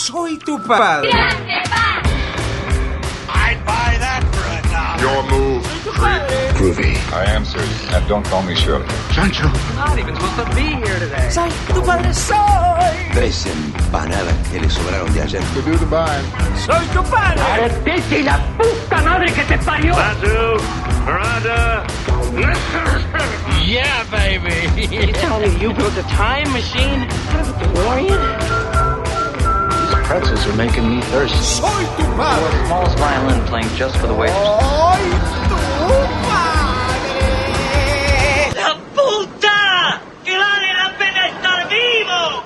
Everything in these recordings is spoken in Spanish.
Soy tu padre. I'd buy that for $1. Your move. Groovy. I am Sir, and don't call me Shirley. Sancho. Not even supposed to be here today. Soy tu padre, soy. 3 empanadas que le sobraron de ayer. To do the buying. Soy tu padre. ¡Arrepete la puta madre que te parió! Batu, Miranda. Yeah, baby. You tell me you built a time machine out of a DeLorean? These pretzels are making me thirsty. Soy tu padre. Smallest violin playing just for the waitress. Soy tu padre. ¡La puta! ¡Que vale la pena estar vivo!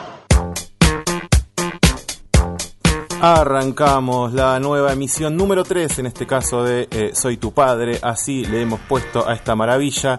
Arrancamos la nueva emisión número 3, en este caso de Soy tu padre. Así le hemos puesto a esta maravilla,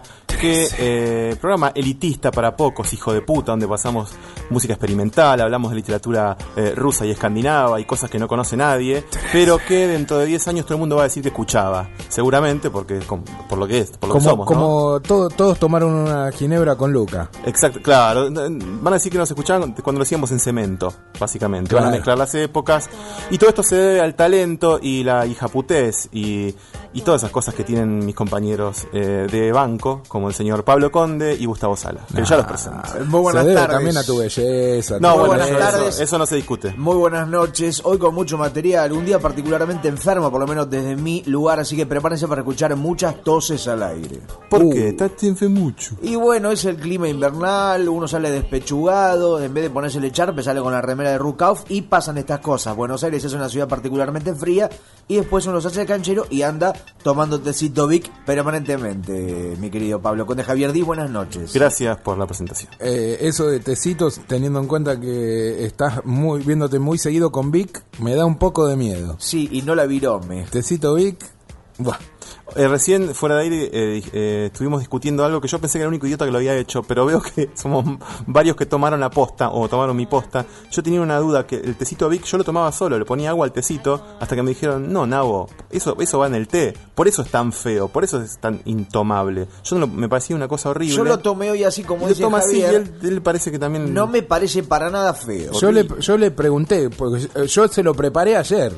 que programa elitista para pocos, hijo de puta, donde pasamos música experimental, hablamos de literatura rusa y escandinava y cosas que no conoce nadie, pero que dentro de 10 años todo el mundo va a decir que escuchaba, seguramente, porque por lo que es, por lo que somos, como todos tomaron una ginebra con Luca. Exacto, claro. Van a decir que nos escuchaban cuando lo hacíamos en cemento, básicamente. Claro. Van a mezclar las épocas. Y todo esto se debe al talento y la hijaputez y todas esas cosas que tienen mis compañeros de banco, como el señor Pablo Conde y Gustavo Sala, que ya los presento. Muy buenas Se debe tardes. también a tu belleza. No, Muy bueno, buenas tardes. eso no se discute. Muy buenas noches. Hoy con mucho material. Un día particularmente enfermo, por lo menos desde mi lugar. Así que prepárense para escuchar muchas toses al aire. ¿Por qué? Te mucho. Y bueno, es el clima invernal. Uno sale despechugado. En vez de ponerse el echarpe, sale con la remera de Rukauf. Y pasan estas cosas. Buenos Aires es una ciudad particularmente fría. Y después uno se hace canchero y anda tomando tecito Vic permanentemente. Mi querido Pablo Conde. Javier Díaz, buenas noches. Gracias por la presentación. Eso de tecitos, teniendo en cuenta que estás viéndote muy seguido con Vic, me da un poco de miedo. Sí, y no la virome. Tecito Vic, buah. Recién, fuera de aire, estuvimos discutiendo algo que yo pensé que era el único idiota que lo había hecho, pero veo que somos varios que tomaron la posta, o tomaron mi posta. Yo tenía una duda, que el tecito Vic yo lo tomaba solo, le ponía agua al tecito, hasta que me dijeron, no, Nabo, eso va en el té, por eso es tan feo, por eso es tan intomable. Me parecía una cosa horrible. Yo lo tomé hoy así como y dice lo toma así, Javier. y él parece que también... No me parece para nada feo. Yo le pregunté, porque yo se lo preparé ayer.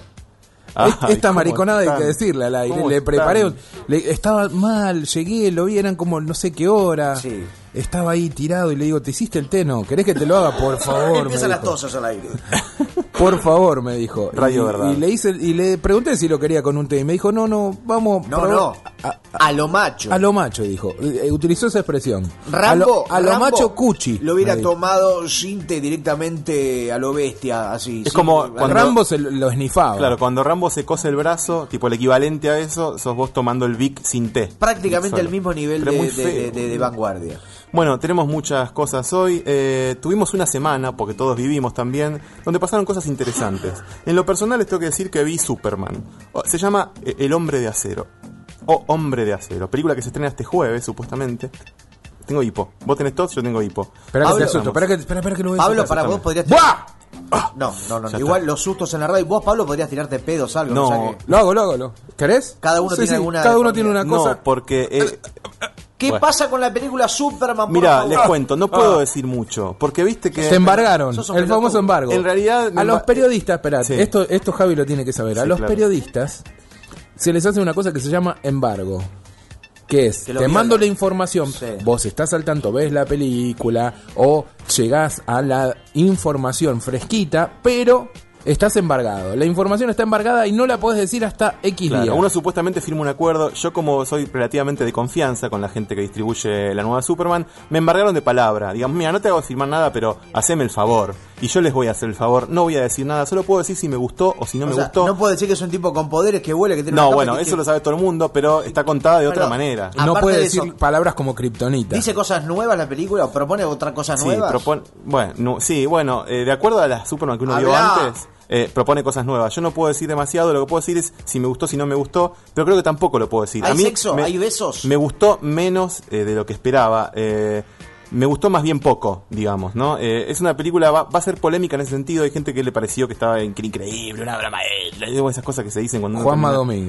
Esta mariconada hay que decirle al aire. Le preparé, estaba mal, llegué, lo vi, eran como no sé qué hora. Sí. Estaba ahí tirado y le digo, ¿te hiciste el té? No, ¿querés que te lo haga? Por favor. Empiezan las tosas al aire. Por favor, me dijo. Radio verdad. Y le pregunté si lo quería con un té. Y me dijo, no, vamos. No. A lo macho. A lo macho, dijo. Utilizó esa expresión. Rambo. A lo macho cuchi. Lo hubiera tomado sin té directamente a lo bestia, así. Es como cuando Rambo se lo esnifaba. Claro, cuando Rambo se cose el brazo, tipo el equivalente a eso, sos vos tomando el Vic sin té. Prácticamente Solo. el mismo nivel de vanguardia. Bueno, tenemos muchas cosas hoy. Tuvimos una semana, porque todos vivimos también, donde pasaron cosas interesantes. En lo personal les tengo que decir que vi Superman. Se llama El Hombre de Acero. O Hombre de Acero. Película que se estrena este jueves, supuestamente. Tengo hipo. Vos tenés tos, yo tengo hipo. Espera que te asusto. Espera que lo veas. Pablo, para vos podrías... ¡Buah! No. Igual los sustos en la radio. Vos, Pablo, podrías tirarte pedos, algo. No, o sea que Lo hago. ¿Querés? Cada uno tiene alguna... Cada uno tiene una cosa. No, porque... ¿Qué bueno. pasa con la película Superman? Mirá, les cuento, no puedo decir mucho, porque viste que... Se embargaron, el famoso embargo. En realidad... A los periodistas, esperad, Sí. esto Javi lo tiene que saber. Sí, a los claro. periodistas se les hace una cosa que se llama embargo. Que es, Que lo te violan. mando la información, Sí. vos estás al tanto, ves la película o llegás a la información fresquita, pero estás embargado. La información está embargada y no la podés decir hasta X Claro, día. uno supuestamente firma un acuerdo. Yo, como soy relativamente de confianza con la gente que distribuye la nueva Superman, me embargaron de palabra. Digamos, mira, no te hago firmar nada, pero haceme el favor. Y yo les voy a hacer el favor, no voy a decir nada, solo puedo decir si me gustó o si no me gustó. No puedo decir que es un tipo con poderes que huele, que tiene No, una bueno, capa eso lo sabe todo el mundo, pero está contada de otra manera. No aparte puede de decir eso, palabras como kriptonita. ¿Dice cosas nuevas la película o propone otras cosas Sí, nuevas? bueno, de acuerdo a la Superman que uno vio Habla. antes, propone cosas nuevas. Yo no puedo decir demasiado, lo que puedo decir es si me gustó, si no me gustó, pero creo que tampoco lo puedo decir. ¿Hay A mí sexo? ¿Hay besos? Me gustó menos de lo que esperaba. Me gustó más bien poco, digamos, ¿no? Es una película, va a ser polémica en ese sentido. Hay gente que le pareció que estaba increíble, una obra maestra, esas cosas que se dicen cuando uno Juanma termina. Domínguez.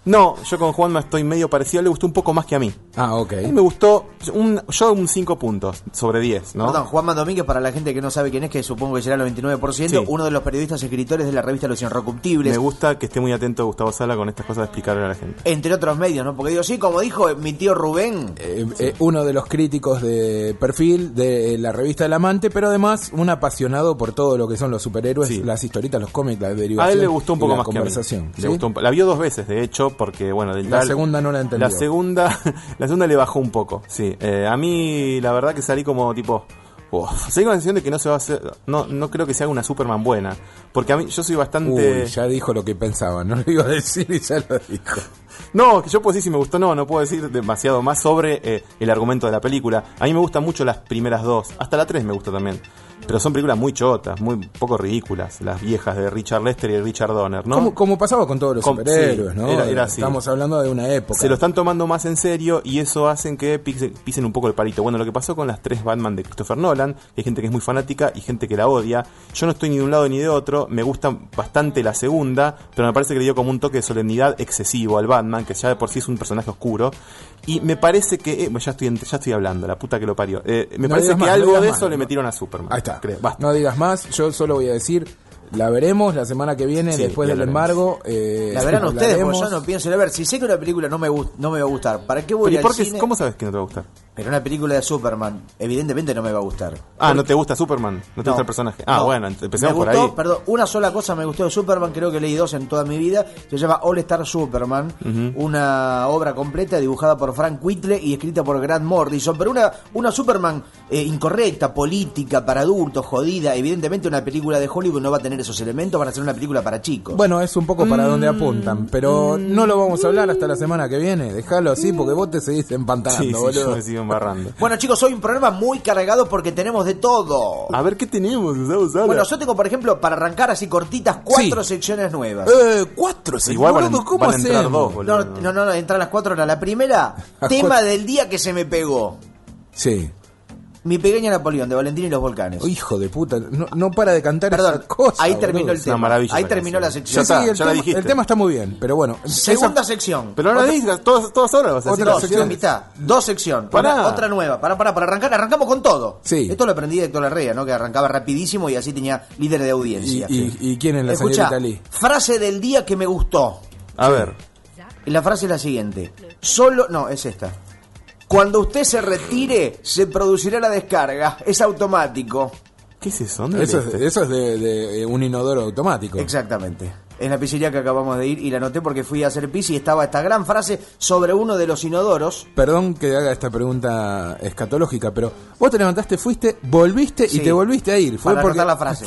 No, yo con Juanma estoy medio parecido, le gustó un poco más que a mí. Ah, ok. A mí me gustó yo un 5 puntos sobre 10, ¿no? Perdón, Juanma Domínguez, para la gente que no sabe quién es, que supongo que será el 99%, Sí. uno de los periodistas escritores de la revista Los Inrecuptibles. Me gusta que esté muy atento Gustavo Sala con estas cosas de explicarle a la gente. Entre otros medios, ¿no? Porque digo, sí, como dijo mi tío Rubén. Uno de los críticos de perfil de la revista El Amante, pero además un apasionado por todo lo que son los superhéroes, Sí. las historietas, los cómics, la derivación. A él le gustó un poco y la más que a mí. conversación. Le ¿sí? gustó la vio 2 veces, de hecho, porque bueno, La segunda no la entendió. La segunda le bajó un poco, sí. A mí la verdad que salí como tipo, salí con la sensación de que no se va a hacer, no creo que se haga una Superman buena, porque a mí yo soy bastante. Uy, ya dijo lo que pensaba, no lo iba a decir y ya lo dijo. No, que yo puedo decir si me gustó, no puedo decir demasiado más sobre el argumento de la película. A mí me gustan mucho las primeras 2, hasta la 3 me gusta también. Pero son películas muy chotas, muy poco ridículas, las viejas de Richard Lester y de Richard Donner, ¿no? Como pasaba con todos los superhéroes, sí, ¿no? Era así. Estamos hablando de una época. Se lo están tomando más en serio y eso hacen que pisen un poco el palito. Bueno, lo que pasó con las 3 Batman de Christopher Nolan, hay gente que es muy fanática y gente que la odia. Yo no estoy ni de un lado ni de otro, me gusta bastante la segunda, pero me parece que le dio como un toque de solemnidad excesivo al Batman, que ya de por sí es un personaje oscuro. Y me parece que... ya estoy hablando, la puta que lo parió. Me parece que algo de eso le metieron a Superman. Ahí está. Creo. Basta. No digas más, yo solo voy a decir, la veremos la semana que viene, Sí, después ya del la embargo. La verán ustedes, porque yo no pienso en ver. Si sé que una película no me va a gustar, ¿para qué voy Pero ¿y al por qué? cine? ¿Cómo sabes que no te va a gustar? Pero una película de Superman, evidentemente no me va a gustar. ¿No te gusta Superman? ¿No te gusta el personaje? No. Bueno, empecemos Me por gustó, ahí. Perdón, una sola cosa me gustó de Superman, creo que leí 2 en toda mi vida. Se llama All Star Superman, una obra completa dibujada por Frank Whitley y escrita por Grant Morrison. Pero una Superman incorrecta, política, para adultos, jodida. Evidentemente una película de Hollywood no va a tener esos elementos, van a ser una película para chicos. Bueno, es un poco para donde apuntan, pero no lo vamos a hablar hasta la semana que viene. Déjalo así porque vos te seguís empantanando, Sí, boludo. yo me sigo embarrando. Bueno, chicos, hoy un programa muy cargado porque tenemos de todo. A ver, ¿qué tenemos? Bueno, yo tengo, por ejemplo, para arrancar así cortitas, 4 secciones nuevas. 4, sí. Igual boludo, ¿cómo van a entrar hacemos? 2, boludo. No, entran las 4 ahora. La primera, tema 4. del día que se me pegó. Sí. Mi pequeña Napoleón, de Valentín y los Volcanes. Oh, hijo de puta, no para de cantar Perdón, esa cosa. ahí terminó el Es una tema. maravilla Ahí esa terminó la canción. sección. Sí, Ya está, el, ya la tema, dijiste. el tema está muy bien, pero bueno. Segunda sección. Pero no la digas, todas horas vas a decir. Otra la sección. Mitad. 2 secciones. Pará. Otra nueva. Para arrancar. Arrancamos con todo. Sí. Esto lo aprendí de Héctor Larrea, ¿no? Que arrancaba rapidísimo y así tenía líder de audiencia. ¿Y quién es la Escuchá, señorita Lee? frase del día que me gustó. A ver. Y la frase es la siguiente. No, es esta. Cuando usted se retire, se producirá la descarga. Es automático. ¿Qué es eso? ¿Dónde Eso leíste? es de un inodoro automático. Exactamente. En la pizzería que acabamos de ir y la anoté porque fui a hacer pis y estaba esta gran frase sobre uno de los inodoros. Perdón que haga esta pregunta escatológica, pero vos te levantaste, fuiste, volviste Sí. y te volviste a ir. Fue Para porque anotar la frase.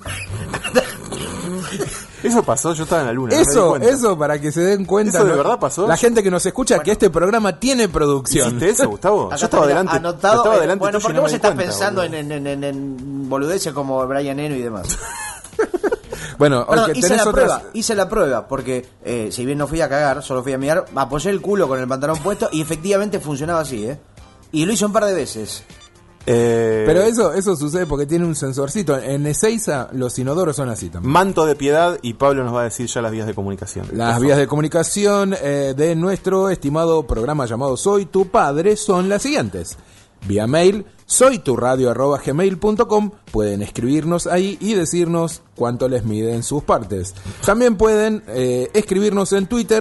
Eso pasó, yo estaba en la luna. no me di cuenta. Eso para que se den cuenta. ¿Eso de ¿no? verdad pasó? La gente que nos escucha que este programa tiene producción. ¿Hiciste eso, Gustavo? Acá Yo estaba está, delante. anotado. Yo estaba delante Bueno, tuyo y porque no vos me di estás cuenta, pensando boludo. en boludeces como Brian Eno y demás. Bueno, Perdón, ok, hice tenés la otras... prueba, hice la prueba, porque si bien no fui a cagar, solo fui a mirar, apoyé el culo con el pantalón puesto y efectivamente funcionaba así, ¿eh? Y lo hice un par de veces. Pero eso sucede porque tiene un sensorcito. En Ezeiza los inodoros son así también. Manto de piedad y Pablo nos va a decir ya las vías de comunicación. Las vías de comunicación de nuestro estimado programa llamado Soy Tu Padre son las siguientes. Vía mail, soyturadio@gmail.com. Pueden escribirnos ahí y decirnos cuánto les miden sus partes. También pueden escribirnos en Twitter,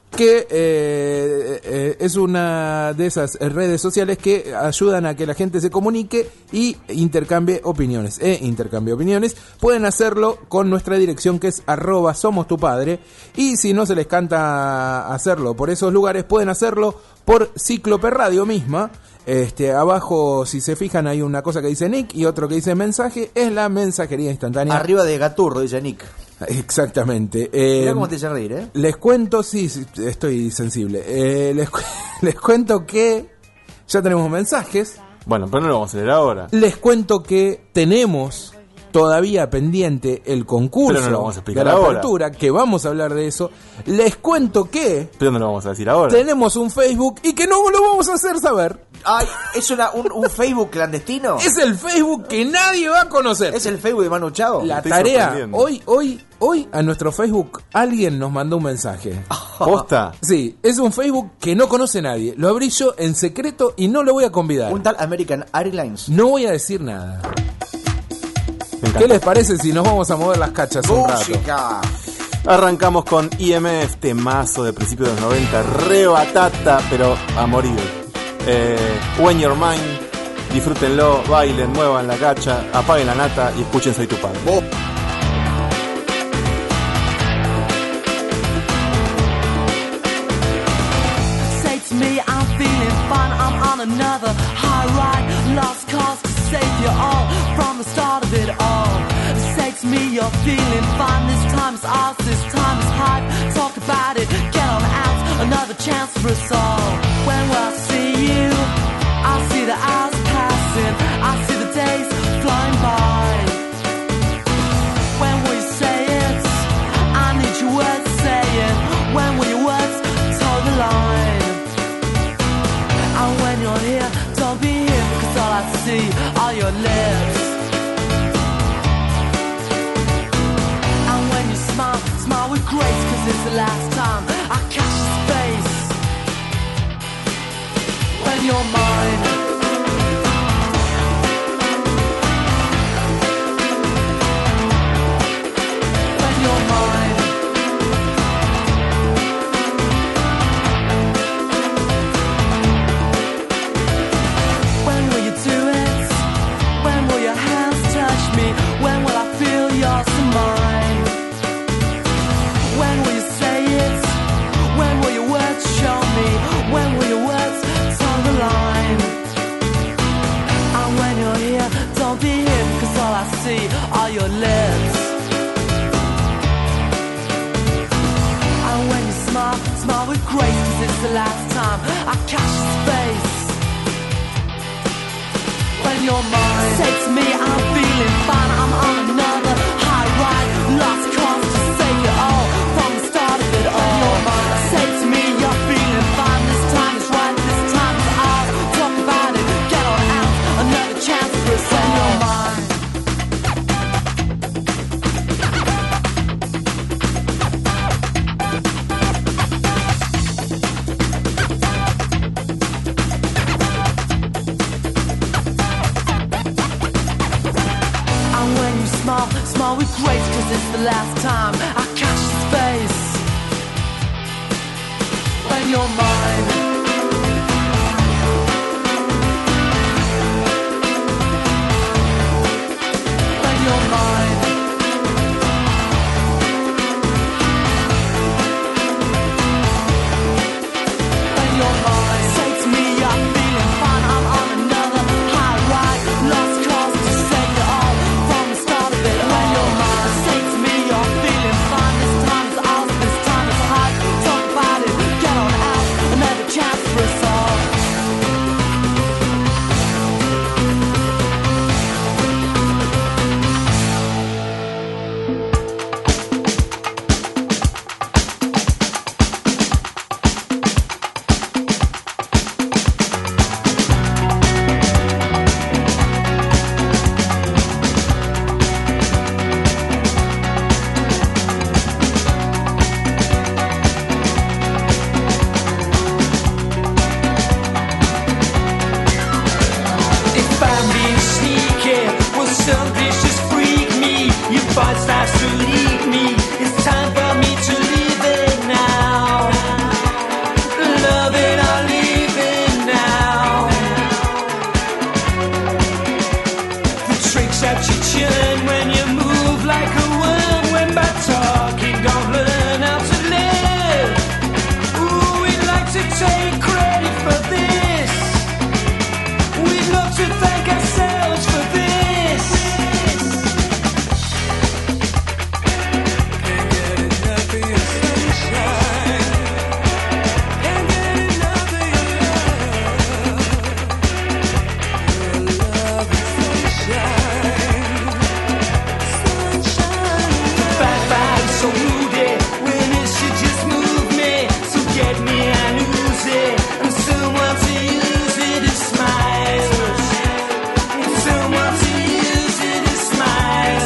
que es una de esas redes sociales que ayudan a que la gente se comunique y intercambie opiniones. Pueden hacerlo con nuestra dirección, que es @somostupadre. Y si no se les canta hacerlo por esos lugares, pueden hacerlo por Cíclope Radio misma. Abajo, si se fijan, hay una cosa que dice Nick y otro que dice mensaje. Es la mensajería instantánea. Arriba de Gaturro, dice Nick. Exactamente. Mirá cómo te hice reír, ¿eh? Les cuento, sí, estoy sensible. Les cuento que ya tenemos mensajes. Bueno, pero no lo vamos a leer ahora. Les cuento que tenemos todavía pendiente el concurso Pero no lo vamos a explicar de la ahora. apertura, que vamos a hablar de eso. Les cuento que Pero no lo vamos a decir ahora. tenemos un Facebook y que no lo vamos a hacer saber. Ay, ¿es un Facebook clandestino? Es el Facebook que nadie va a conocer. ¿Es el Facebook de Manu Chao? La estoy tarea, sorprendiendo. hoy a nuestro Facebook alguien nos mandó un mensaje. ¿Posta? Sí, es un Facebook que no conoce nadie. Lo abrí yo en secreto y no lo voy a convidar. Un tal American Airlines. No voy a decir nada. Me encanta. ¿Qué les parece si nos vamos a mover las cachas un rato? Música. Arrancamos con IMF, temazo de principios de los 90, re batata, pero a morir. When Your Mind, disfrútenlo, bailen, muevan la cacha, apaguen la nata y escuchen Soy tu padre. Say to me I'm feeling fun, I'm on another high ride, lost cause to save you all from the start of it all. Say to me you're feeling fun, this time's ours, this time is hype, talk about it, get on out, another chance for us all. When will I see you? I see the hours passing, I see the days flying by. When will you say it? I need your words saying. When will your words toe the line? And when you're here, don't be here, because all I see are your lips. And when you smile, smile with grace, because it's the last time I catch his face. When you're mine. When will I feel yours and mine? When will you say it? When will your words show me? When will your words toe the line? And when you're here, don't be here, because all I see are your lips. And when you smile, smile with grace, because it's the last time I catch his face. When you're mine, say to me I'm feeling fine, I'm on another high ride, lost cause to save it all from the start of it all. When you're mine, say to me you're feeling fine, this time is right, this time is ours, talk about it, get on out, another chance for us all. When you're mine. Smile with grace, cause it's the last time I catch his face. When you're mine. When you're mine. When you're mine. Say to me I'm feeling fine, I'm on another high ride, lost cause to save it all from the start of it. When you're mine. Say to me you're feeling fine, this time is ours, this time is hype, talk about it, get on out, another chance for us all.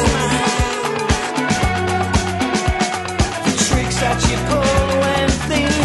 that you pull when things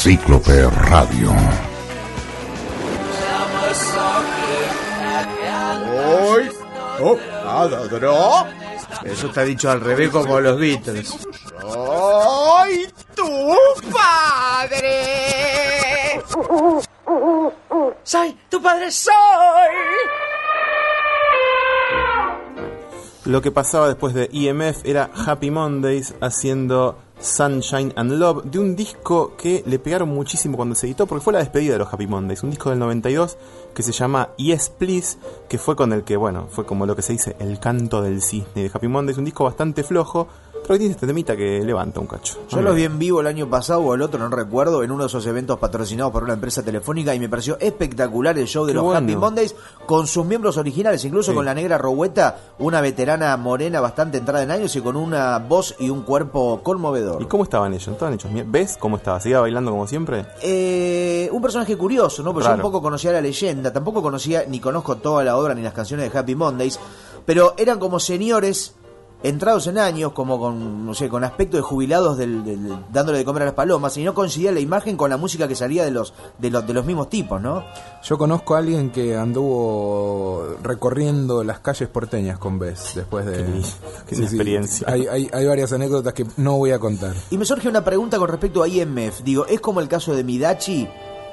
Cíclope Radio. Hoy, Eso está dicho al revés como los Beatles. soy tu padre. Soy tu padre, Soy. Lo que pasaba después de EMF era Happy Mondays haciendo Sunshine and Love, de un disco que le pegaron muchísimo cuando se editó, porque fue la despedida de los Happy Mondays, un disco del 92 que se llama Yes Please, que fue con el que, bueno, fue como lo que se dice el canto del cisne de Happy Mondays, un disco bastante flojo, pero que tiene este temita que levanta un cacho. Yo los vi en vivo el año pasado o el otro, no recuerdo, en uno de esos eventos patrocinados por una empresa telefónica, y me pareció espectacular el show de los Happy Mondays con sus miembros originales, incluso con la negra Rowetta, una veterana morena bastante entrada en años y con una voz y un cuerpo conmovedor. ¿Y cómo estaban ellos? ¿Estaban hechos? ¿Ves cómo estaba? ¿Seguía bailando como siempre? Un personaje curioso, ¿no? Porque Raro. yo un poco conocía la leyenda, tampoco conocía ni conozco toda la obra ni las canciones de Happy Mondays, pero eran como señores entrados en años, como con, no sé, con aspecto de jubilados dándole de comer a las palomas, y no coincidía la imagen con la música que salía de los mismos tipos, ¿no? Yo conozco a alguien que anduvo recorriendo las calles porteñas con Bess después de... Qué experiencia. Hay varias anécdotas que no voy a contar. Y me surge una pregunta con respecto a IMF. Digo, ¿es como el caso de Midachi,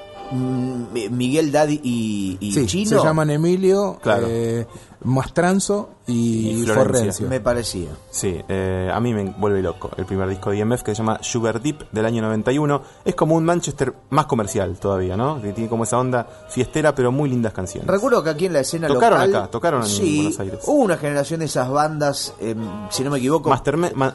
Miguel Daddy y Sí, Chino? se llaman Emilio, Claro. Mastranzo y Florencia. Forrencio. Me parecía. Sí, a mí me vuelve loco el primer disco de EMF, que se llama Sugar Deep, del año 91. Es como un Manchester más comercial todavía, ¿no? Que tiene como esa onda fiestera, pero muy lindas canciones. Recuerdo que aquí en la escena Tocaron local... acá, tocaron en sí, Buenos Aires. hubo una generación de esas bandas, si no me equivoco... Martes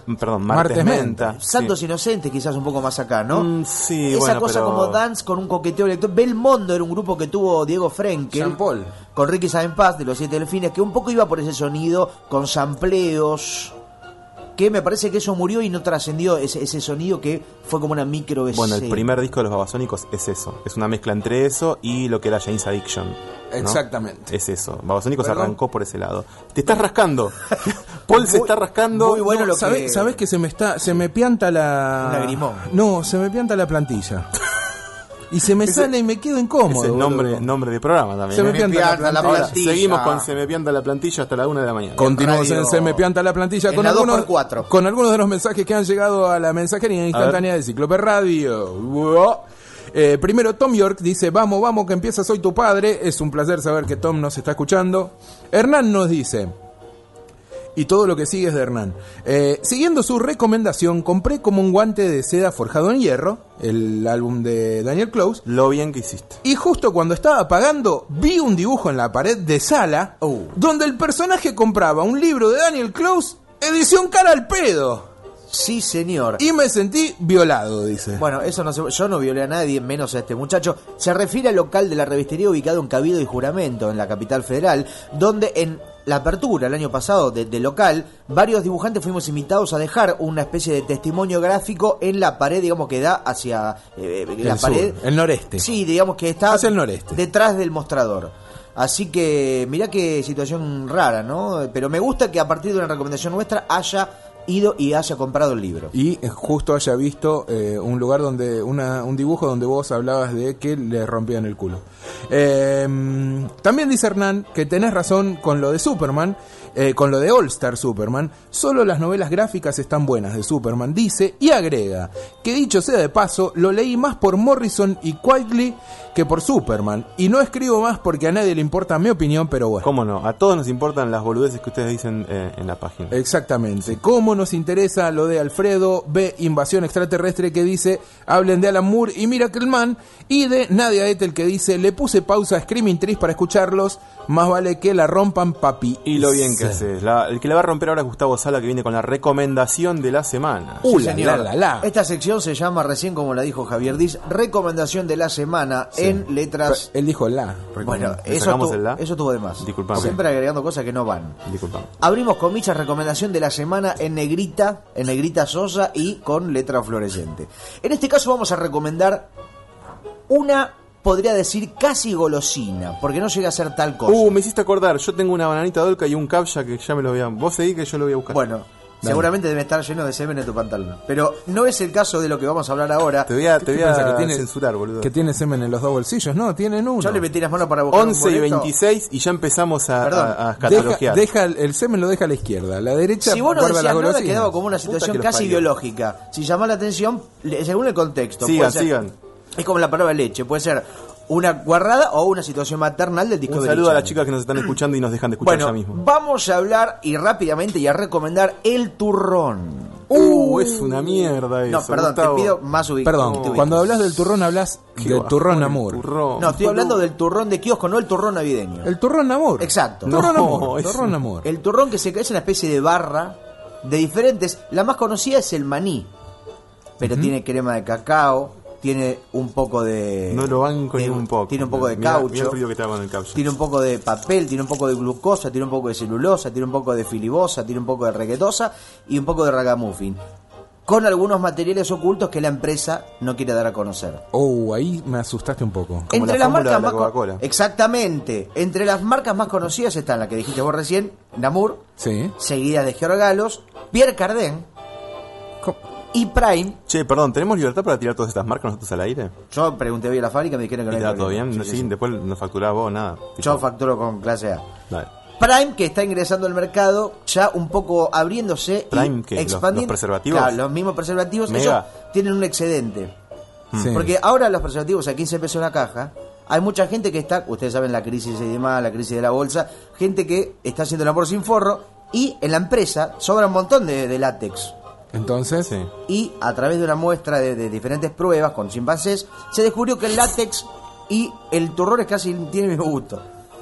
Menta. Santos Inocentes, quizás un poco más acá, ¿no? Sí, Esa bueno, cosa pero... como dance con un coqueteo electrónico. Belmondo era un grupo que tuvo Diego Frenkel Jean Paul. con Ricky Paz de los Siete Delfines, que un poco iba por ese sonido con sampleos, que me parece que eso murió y no trascendió ese sonido que fue como una micro escena. Bueno, el primer disco de los Babasónicos es eso. Es una mezcla entre eso y lo que era Jane's Addiction, ¿no? Exactamente. Es eso. Babasónicos Perdón. arrancó por ese lado. Te estás rascando. Paul se está rascando. muy bueno lo ¿Sabés, que... ¿Sabés que se me pianta la... Un lagrimón. No, se me pianta la plantilla. Y se me sale y me quedo incómodo. Es el boludo. nombre de programa también. Se me pianta la Ahora, plantilla. seguimos con Se me pianta la plantilla hasta la 1 de la mañana. Continuamos en radio- Se me pianta la plantilla en con la algunos, 2x4. con algunos de los mensajes que han llegado a la mensajería instantánea de Cíclope Radio. Primero Tom York dice: vamos, que empieza Soy tu padre. Es un placer saber que Tom nos está escuchando. Hernán nos dice, y todo lo que sigue es de Hernán, siguiendo su recomendación, compré como un guante de seda forjado en hierro, el álbum de Daniel Close. Lo bien que hiciste. Y justo cuando estaba pagando, vi un dibujo en la pared de sala donde el personaje compraba un libro de Daniel Close, edición cara al pedo. Sí, señor. Y me sentí violado, dice. Bueno, eso no se... Yo no violé a nadie, menos a este muchacho. Se refiere al local de la revistería ubicado en Cabildo y Juramento, en la capital federal, donde en la apertura el año pasado del local, varios dibujantes fuimos invitados a dejar una especie de testimonio gráfico en la pared, digamos, que da hacia la pared... sur, el noreste. Sí, digamos que está hacia el noreste, detrás del mostrador. Así que mirá qué situación rara, ¿no? Pero me gusta que a partir de una recomendación nuestra haya ido y haya comprado el libro. Y justo haya visto un lugar donde un dibujo donde vos hablabas de que le rompían el culo. También dice Hernán que tenés razón con lo de Superman, con lo de All Star Superman. Solo las novelas gráficas están buenas de Superman, dice, y agrega que, dicho sea de paso, lo leí más por Morrison y Quigley que por Superman, y no escribo más porque a nadie le importa mi opinión, pero bueno. ¿Cómo no? A todos nos importan las boludeces que ustedes dicen en la página. Exactamente. ¿Cómo nos interesa lo de Alfredo B. Invasión Extraterrestre, que dice hablen de Alan Moore y Miracle Man, y de Nadia Ethel, que dice le puse pausa a Screaming Trees para escucharlos, más vale que la rompan, papi? Y lo bien que haces. El que la va a romper ahora es Gustavo Sala, que viene con la recomendación de la semana. Sí, señor. Esta sección se llama, recién como la dijo Javier Diz, recomendación de la semana, en letras... Él dijo la. Bueno, eso tuvo de más. Disculpame. Siempre agregando cosas que no van. Disculpame. Abrimos comillas, recomendación de la semana en negrita sosa y con letra fluorescente. En este caso vamos a recomendar una, podría decir, casi golosina, porque no llega a ser tal cosa. Me hiciste acordar, yo tengo una bananita dolca y un captcha que ya me lo voy a... Vos seguí que yo lo voy a buscar. Bueno, Seguramente debe estar lleno de semen en tu pantalón. Pero no es el caso de lo que vamos a hablar ahora. Te voy a que tiene, censurar, boludo. Que tiene semen en los dos bolsillos. No, tienen uno. Yo le metí las manos para buscar 11 y 26 y ya empezamos a cataloguear. El semen lo deja a la izquierda. La derecha si vos no guarda decías las nada, golosinas. quedaba como una situación casi biológica. Si llama la atención, según el contexto. Sigan. Es como la palabra leche. Puede ser una guarrada o una situación maternal del disco de Un saludo a leche. las chicas que nos están escuchando y nos dejan de escuchar ya mismo. Vamos a hablar y rápidamente y a recomendar el turrón. Es una mierda eso. No, perdón, Gustavo. te pido más ubicación. Perdón, cuando hablas del turrón hablas del turrón Namur. No, estoy hablando del turrón de kiosco, no el turrón navideño. El turrón Namur. Exacto. Turrón Namur. El turrón que es una especie de barra de diferentes. La más conocida es el maní, pero tiene crema de cacao, tiene un poco de... No lo banco ni un poco. Tiene un poco de Mirá caucho. el ruido que te hago con el caucho. Tiene un poco de papel, tiene un poco de glucosa, tiene un poco de celulosa, tiene un poco de filibosa, tiene un poco de reguetosa y un poco de ragamuffin. Con algunos materiales ocultos que la empresa no quiere dar a conocer. Ahí me asustaste un poco. Como Entre la las fórmula marcas de la más Coca-Cola. Exactamente. Entre las marcas más conocidas están la que dijiste vos recién, Namur, Sí. seguida de Georgalos, Pierre Cardin y Prime. Che, perdón, ¿tenemos libertad para tirar todas estas marcas nosotros al aire? Yo pregunté hoy a la fábrica, me dijeron que no ¿Y hay está todo problema. bien? Sí, Sí, sí. después no facturás vos nada. Yo facturo con clase A. Dale. Prime, que está ingresando al mercado, ya un poco abriéndose Prime, y ¿qué? expandiendo. ¿Los preservativos? Claro, los mismos preservativos. Mega. Ellos tienen un excedente. Sí. Porque ahora los preservativos a 15 pesos la caja. Hay mucha gente que está, ustedes saben la crisis y demás, la crisis de la bolsa, gente que está haciendo el amor sin forro y en la empresa sobra un montón de látex. Entonces, Sí. Y a través de una muestra de diferentes pruebas con chimpancés, se descubrió que el látex y el turrón es casi tienen el mismo gusto.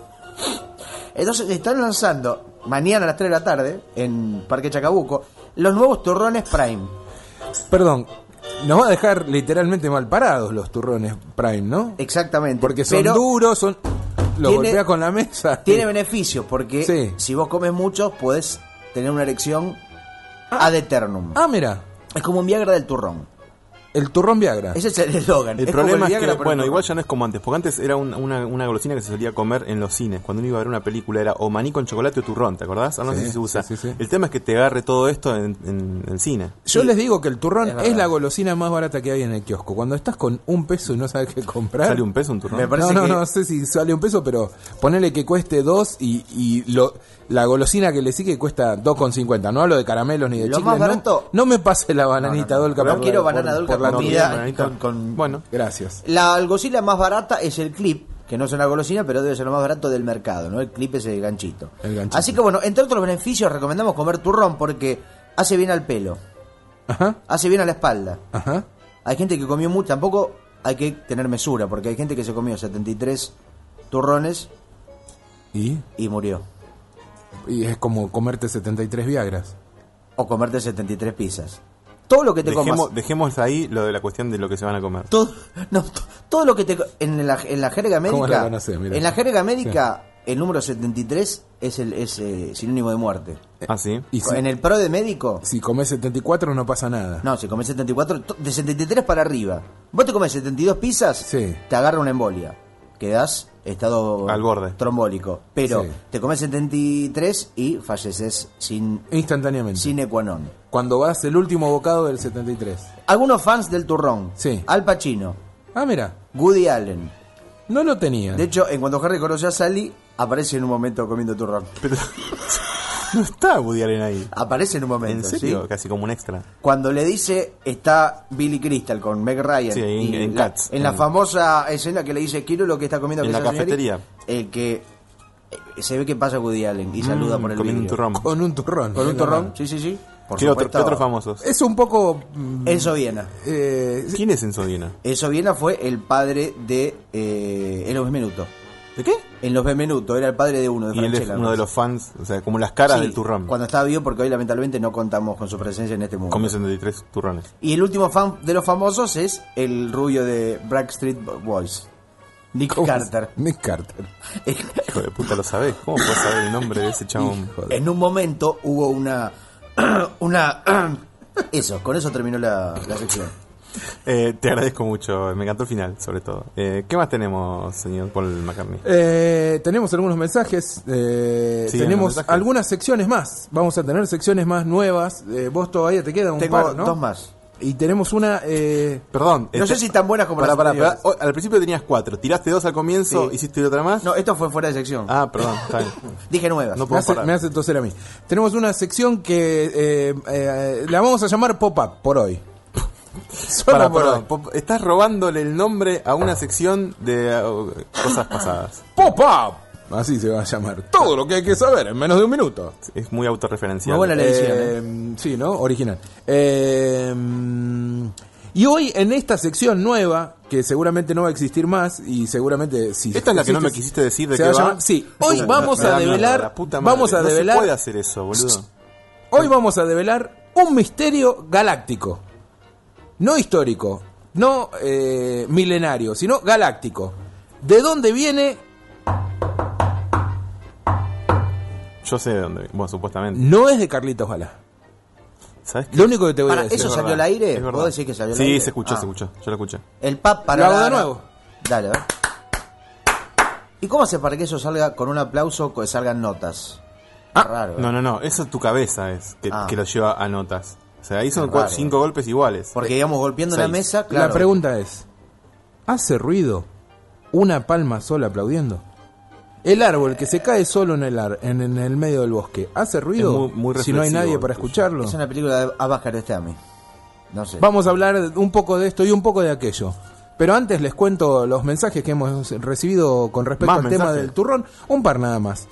Entonces están lanzando mañana a las 3 de la tarde en Parque Chacabuco los nuevos turrones Prime. perdón, nos va a dejar literalmente mal parados los turrones Prime, ¿no? Exactamente. Porque son Pero duros, lo tiene- golpea con la mesa. tiene beneficios porque Sí. si vos comes mucho podés tener una erección ad eternum. Mira, Es como un Viagra del turrón. el turrón Viagra. Ese es el eslogan. El Es como problema es Viagra, que, pero bueno, el igual turrón. ya no es como antes, porque antes era una golosina que se solía comer en los cines. Cuando uno iba a ver una película era o maní con chocolate o turrón, ¿te acordás? Ahora no Sí, sé si se usa. sí, sí. El tema es que te agarre todo esto en el cine. Yo les digo que el turrón es verdad. es la golosina más barata que hay en el kiosco. Cuando estás con $1 y no sabes qué comprar. ¿Sale un peso un turrón? Me parece que- No sé si sale $1, pero ponele que cueste 2 y la golosina que le sigue cuesta 2,50. No hablo de caramelos ni de Lo chicles. más barato- No me pase la bananita dolca. No por quiero la- banana por- dolca por la con comida. comida. con- Bueno, Gracias. La golosina más barata es el clip, que no es una golosina, pero debe ser lo más barato del mercado, ¿no? El clip es el ganchito. El ganchito. Así que bueno, entre otros beneficios recomendamos comer turrón porque hace bien al pelo, Ajá, hace bien a la espalda. ajá. Hay gente que comió mucho, tampoco hay que tener mesura, porque hay gente que se comió 73 turrones ¿Y? y murió. Y es como comerte 73 Viagras. O comerte 73 pizzas. Todo lo que te comas... dejemos ahí lo de la cuestión de lo que se van a comer. Todo lo que te... En la jerga ¿Cómo la médica... conocés? Mirá. En la jerga médica, el número 73 es sinónimo de muerte. Ah, sí. Y En el pro de médico... si comes 74 no pasa nada. No, si comes 74, de 73 para arriba. Vos te comes 72 pizzas, Sí. te agarra una embolia. Quedás estado Al borde. trombólico. Pero Sí. te comes 73 y falleces sin Instantáneamente. sine qua non. Cuando vas el último bocado del 73. Algunos fans del turrón. Sí. Al Pacino, Mira, Woody Allen. no lo tenía. De hecho, en cuando Harry conoce a Sally, aparece en un momento comiendo turrón. Pero no está Woody Allen ahí. Aparece en un momento, ¿En serio? ¿sí? Casi como un extra. Cuando le dice, está Billy Crystal con Meg Ryan. Sí, y en la, Cats. en la famosa escena que le dice, quiero lo que está comiendo En aquella la señorita", cafetería. El que se ve que pasa Woody Allen y saluda por el comiendo un vidrio. turrón. Con un turrón. Con un turrón, sí, sí, sí. Por ¿Qué supuesto. otros famosos? Es un poco... Enzo Viena. ¿Quién es Enzo Viena? Enzo Viena fue el padre de En los Benvenuto. ¿De qué? En los Benvenuto, era el padre de uno, de Y él es Franchella. uno de los fans, o sea, como las caras Sí, del turrón. Cuando estaba vivo, porque hoy lamentablemente no contamos con su presencia en este mundo. Comió 73 turrones. Y el último fan de los famosos es el rubio de Backstreet Boys, Nick Carter. Nick Carter. Hijo de puta, ¿lo sabés? ¿Cómo puedes saber el nombre de ese chabón? En un momento hubo una... Eso, con eso terminó la sección. Te agradezco mucho, me encantó el final, sobre todo. ¿Qué más tenemos, señor Paul McCartney? Tenemos algunos mensajes, tenemos mensajes. algunas secciones más. Vamos a tener secciones más nuevas. Vos todavía te queda un Tengo par, ¿no? dos más. Y tenemos una... Perdón. No sé si tan buenas como las Pará, anteriores. al principio tenías 4, tiraste 2 al comienzo, Sí. hiciste otra más. No, esto fue fuera de sección. Ah, perdón, está bien. Dije nuevas. No me, puedo hace, parar. me hace toser a mí. Tenemos una sección que la vamos a llamar Pop-Up por hoy. Solo Pará, por perdón, hoy. estás robándole el nombre a una sección de cosas pasadas. Pop-Up. Así se va a llamar. Todo lo que hay que saber en menos de un minuto. Es muy autorreferencial. Muy buena la edición. Sí, ¿no? Original. Y hoy en esta sección nueva, que seguramente no va a existir más, y seguramente si Esta es la que no me existe, quisiste decir de se qué va a va. llamar- sí, hoy Me vamos da a miedo, develar, la puta madre. vamos a no develar, se puede hacer eso, boludo. hoy vamos a develar un misterio galáctico, no histórico, no milenario, sino galáctico. ¿De dónde viene? Yo sé de dónde, bueno, supuestamente. No es de Carlitos Balá. ¿Sabes qué? Lo único que te voy a Para, decir. ¿eso Es salió verdad, al aire? es verdad. ¿Vos decís que salió al Sí, aire? se escuchó, Ah. se escuchó. Yo lo escuché. El PAP para Lo hago de dar- nuevo. Dale, a ver. ¿Y cómo hace para que eso salga con un aplauso, que salgan notas? Raro. No, eso tu cabeza es que lo lleva a notas. O sea, ahí son Qué raro. 5 golpes iguales. Porque digamos, golpeando la 6. mesa, claro. La pregunta es, ¿hace ruido una palma sola aplaudiendo? El árbol que se cae solo en el medio del bosque, ¿hace ruido Es muy si no hay reflexivo nadie el para tuyo. escucharlo? Es una película de Abajar este a mí. No sé. Vamos a hablar un poco de esto y un poco de aquello. Pero antes les cuento los mensajes que hemos recibido con respecto Más al tema mensajes. del turrón. Un par nada más.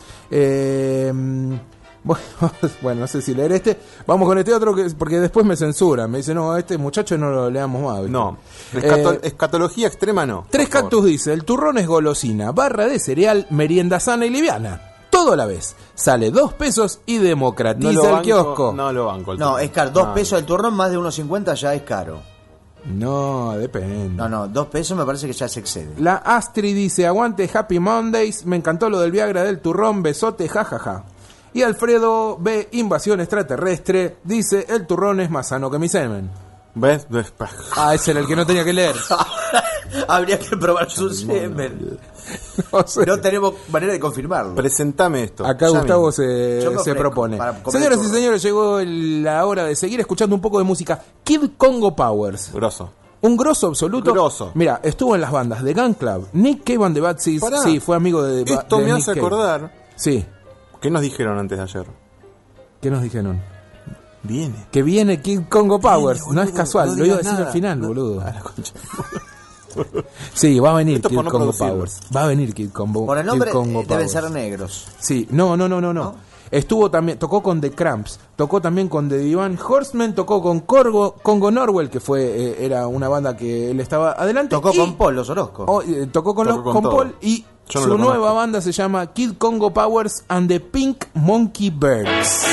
Bueno, no sé si leer este. Vamos con este otro, porque después me censuran. Me dicen, no, a este muchacho no lo leamos más. ¿viste? No. Eh, Escatología extrema no. Tres por favor. Cactus dice, el turrón es golosina, barra de cereal, merienda sana y liviana. Todo a la vez. Sale 2 pesos y democratiza el kiosco. No lo banco. el No, turno. es caro. 2 No. pesos el turrón, más de 1.50 ya es caro. No, depende. No, 2 pesos me parece que ya se excede. La Astrid dice, aguante Happy Mondays, me encantó lo del Viagra del turrón, besote, jajaja. Y Alfredo B, invasión extraterrestre, dice, el turrón es más sano que mi semen. ¿Ves? Ah, ese era el que no tenía que leer. Habría que probar su semen. No sé. No tenemos manera de confirmarlo. Presentame esto. Acá Ya Gustavo mismo. se Yo me ofrezco propone. para comer Señoras y turrón. señores, llegó la hora de seguir escuchando un poco de música. Kid Congo Powers. Grosso. Un grosso absoluto. Grosso. Mira, estuvo en las bandas de Gun Club, Nick Cave and the Bad Seeds. Pará. Sí, fue amigo de Esto de me Nick hace Cave. acordar. Sí. ¿Qué nos dijeron antes de ayer? ¿Qué nos dijeron? Viene. Que viene Kid Congo Powers. Viene, no es boludo, casual, no lo iba a digas decir nada. al final, No, boludo. a la concha. Sí, va a venir Esto Kid por no Congo producirlo. Powers. Va a venir Kid Congo, Por el nombre Kid Congo deben Powers. ser negros. Sí, no. Estuvo también, tocó con The Cramps, tocó también con The Divine Horsemen, tocó con Congo Norwell, que fue era una banda que él estaba adelante. Tocó y- con Paul Los Orozco. tocó con Tocó con con todo. Paul y Yo no su lo nueva conozco. banda se llama Kid Congo Powers and the Pink Monkey Birds.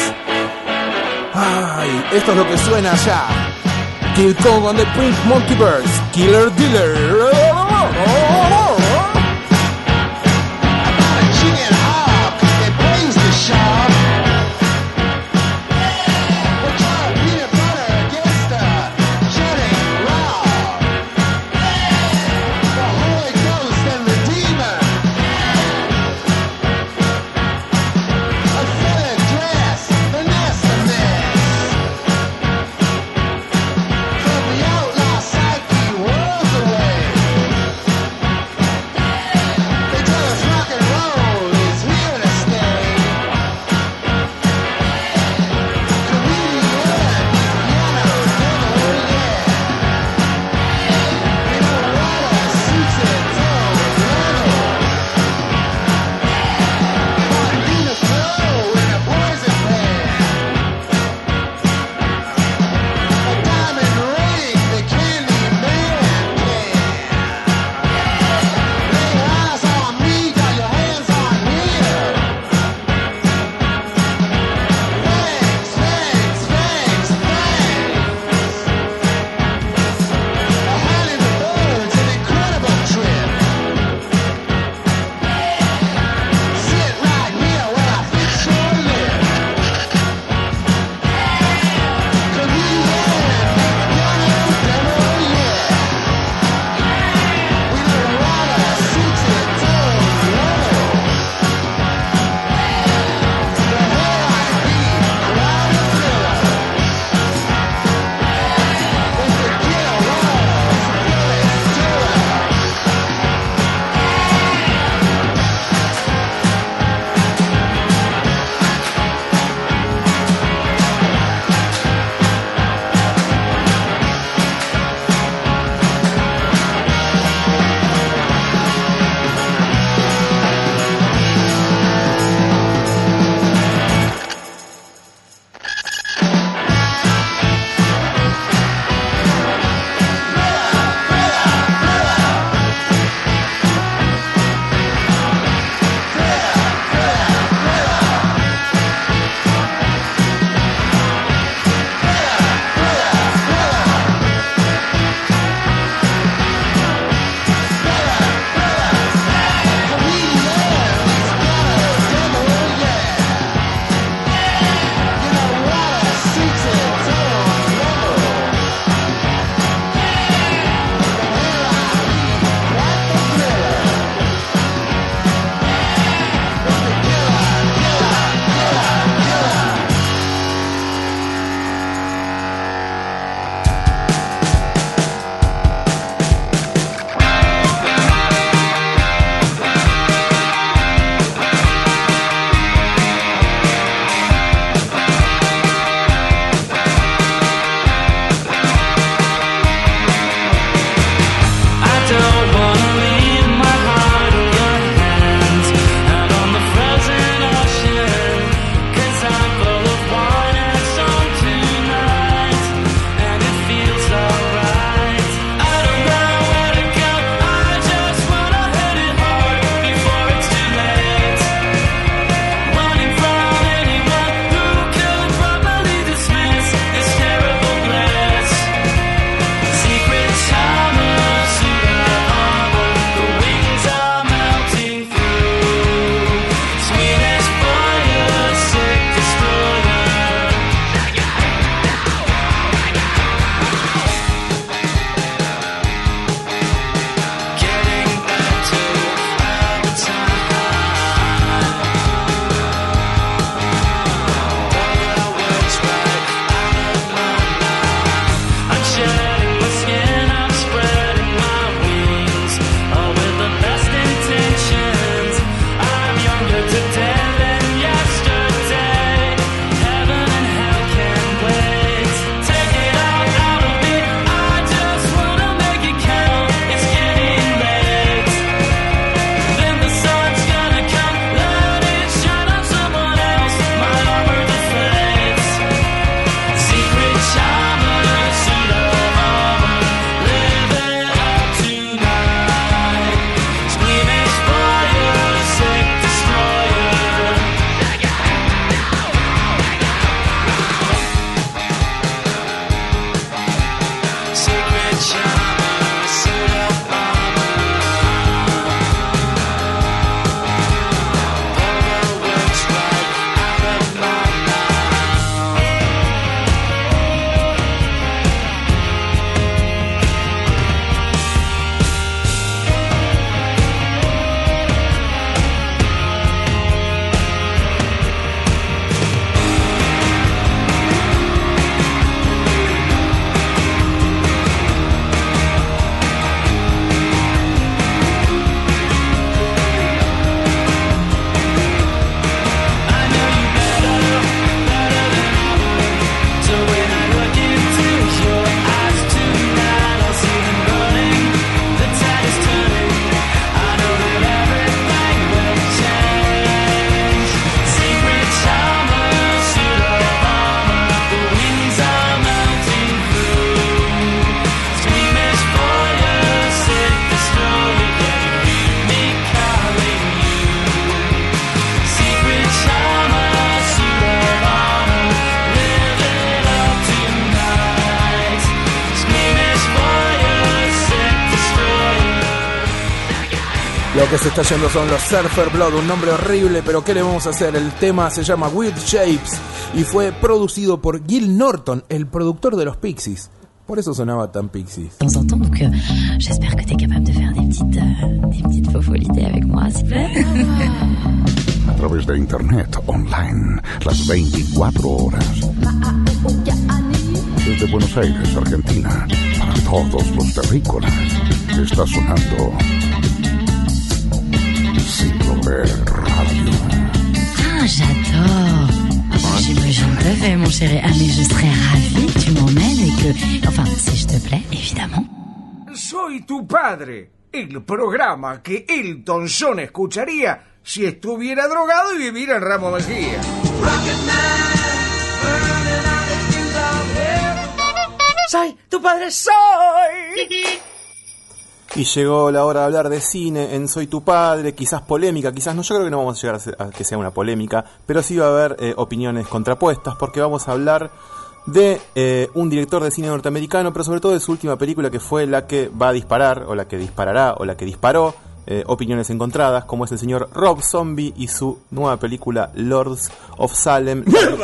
Ay, esto es lo que suena allá. Kid Congo and the Pink Monkey Birds, Killer Dealer. Lo que se está yendo son los Surfer Blood, un nombre horrible, pero ¿qué le vamos a hacer? El tema se llama Weird Shapes y fue producido por Gil Norton, el productor de los Pixies. Por eso sonaba tan Pixies. De temps en temps, donc j'espère que tu es capable de faire des petites fofolités avec moi, s'il te plaît. A través de internet, online, las 24 horas. Desde Buenos Aires, Argentina, para todos los terrícolas, está sonando Ciclover Radio. Ah, j'adore. J'ai besoin de te ver, mon chéri. Ah, mais je serais ravie que tu m'emmènes et que... Enfin, si je te plais, évidemment. Soy tu padre. El programa que Elton John escucharía si estuviera drogado y viviera en Ramos Mejía. Soy tu padre, soy. Y llegó la hora de hablar de cine en Soy tu padre, quizás polémica, quizás no, yo creo que no vamos a llegar a que sea una polémica, pero sí va a haber opiniones contrapuestas, porque vamos a hablar de un director de cine norteamericano, pero sobre todo de su última película, que fue la que va a disparar, o la que disparará, o la que disparó, opiniones encontradas, como es el señor Rob Zombie y su nueva película Lords of Salem.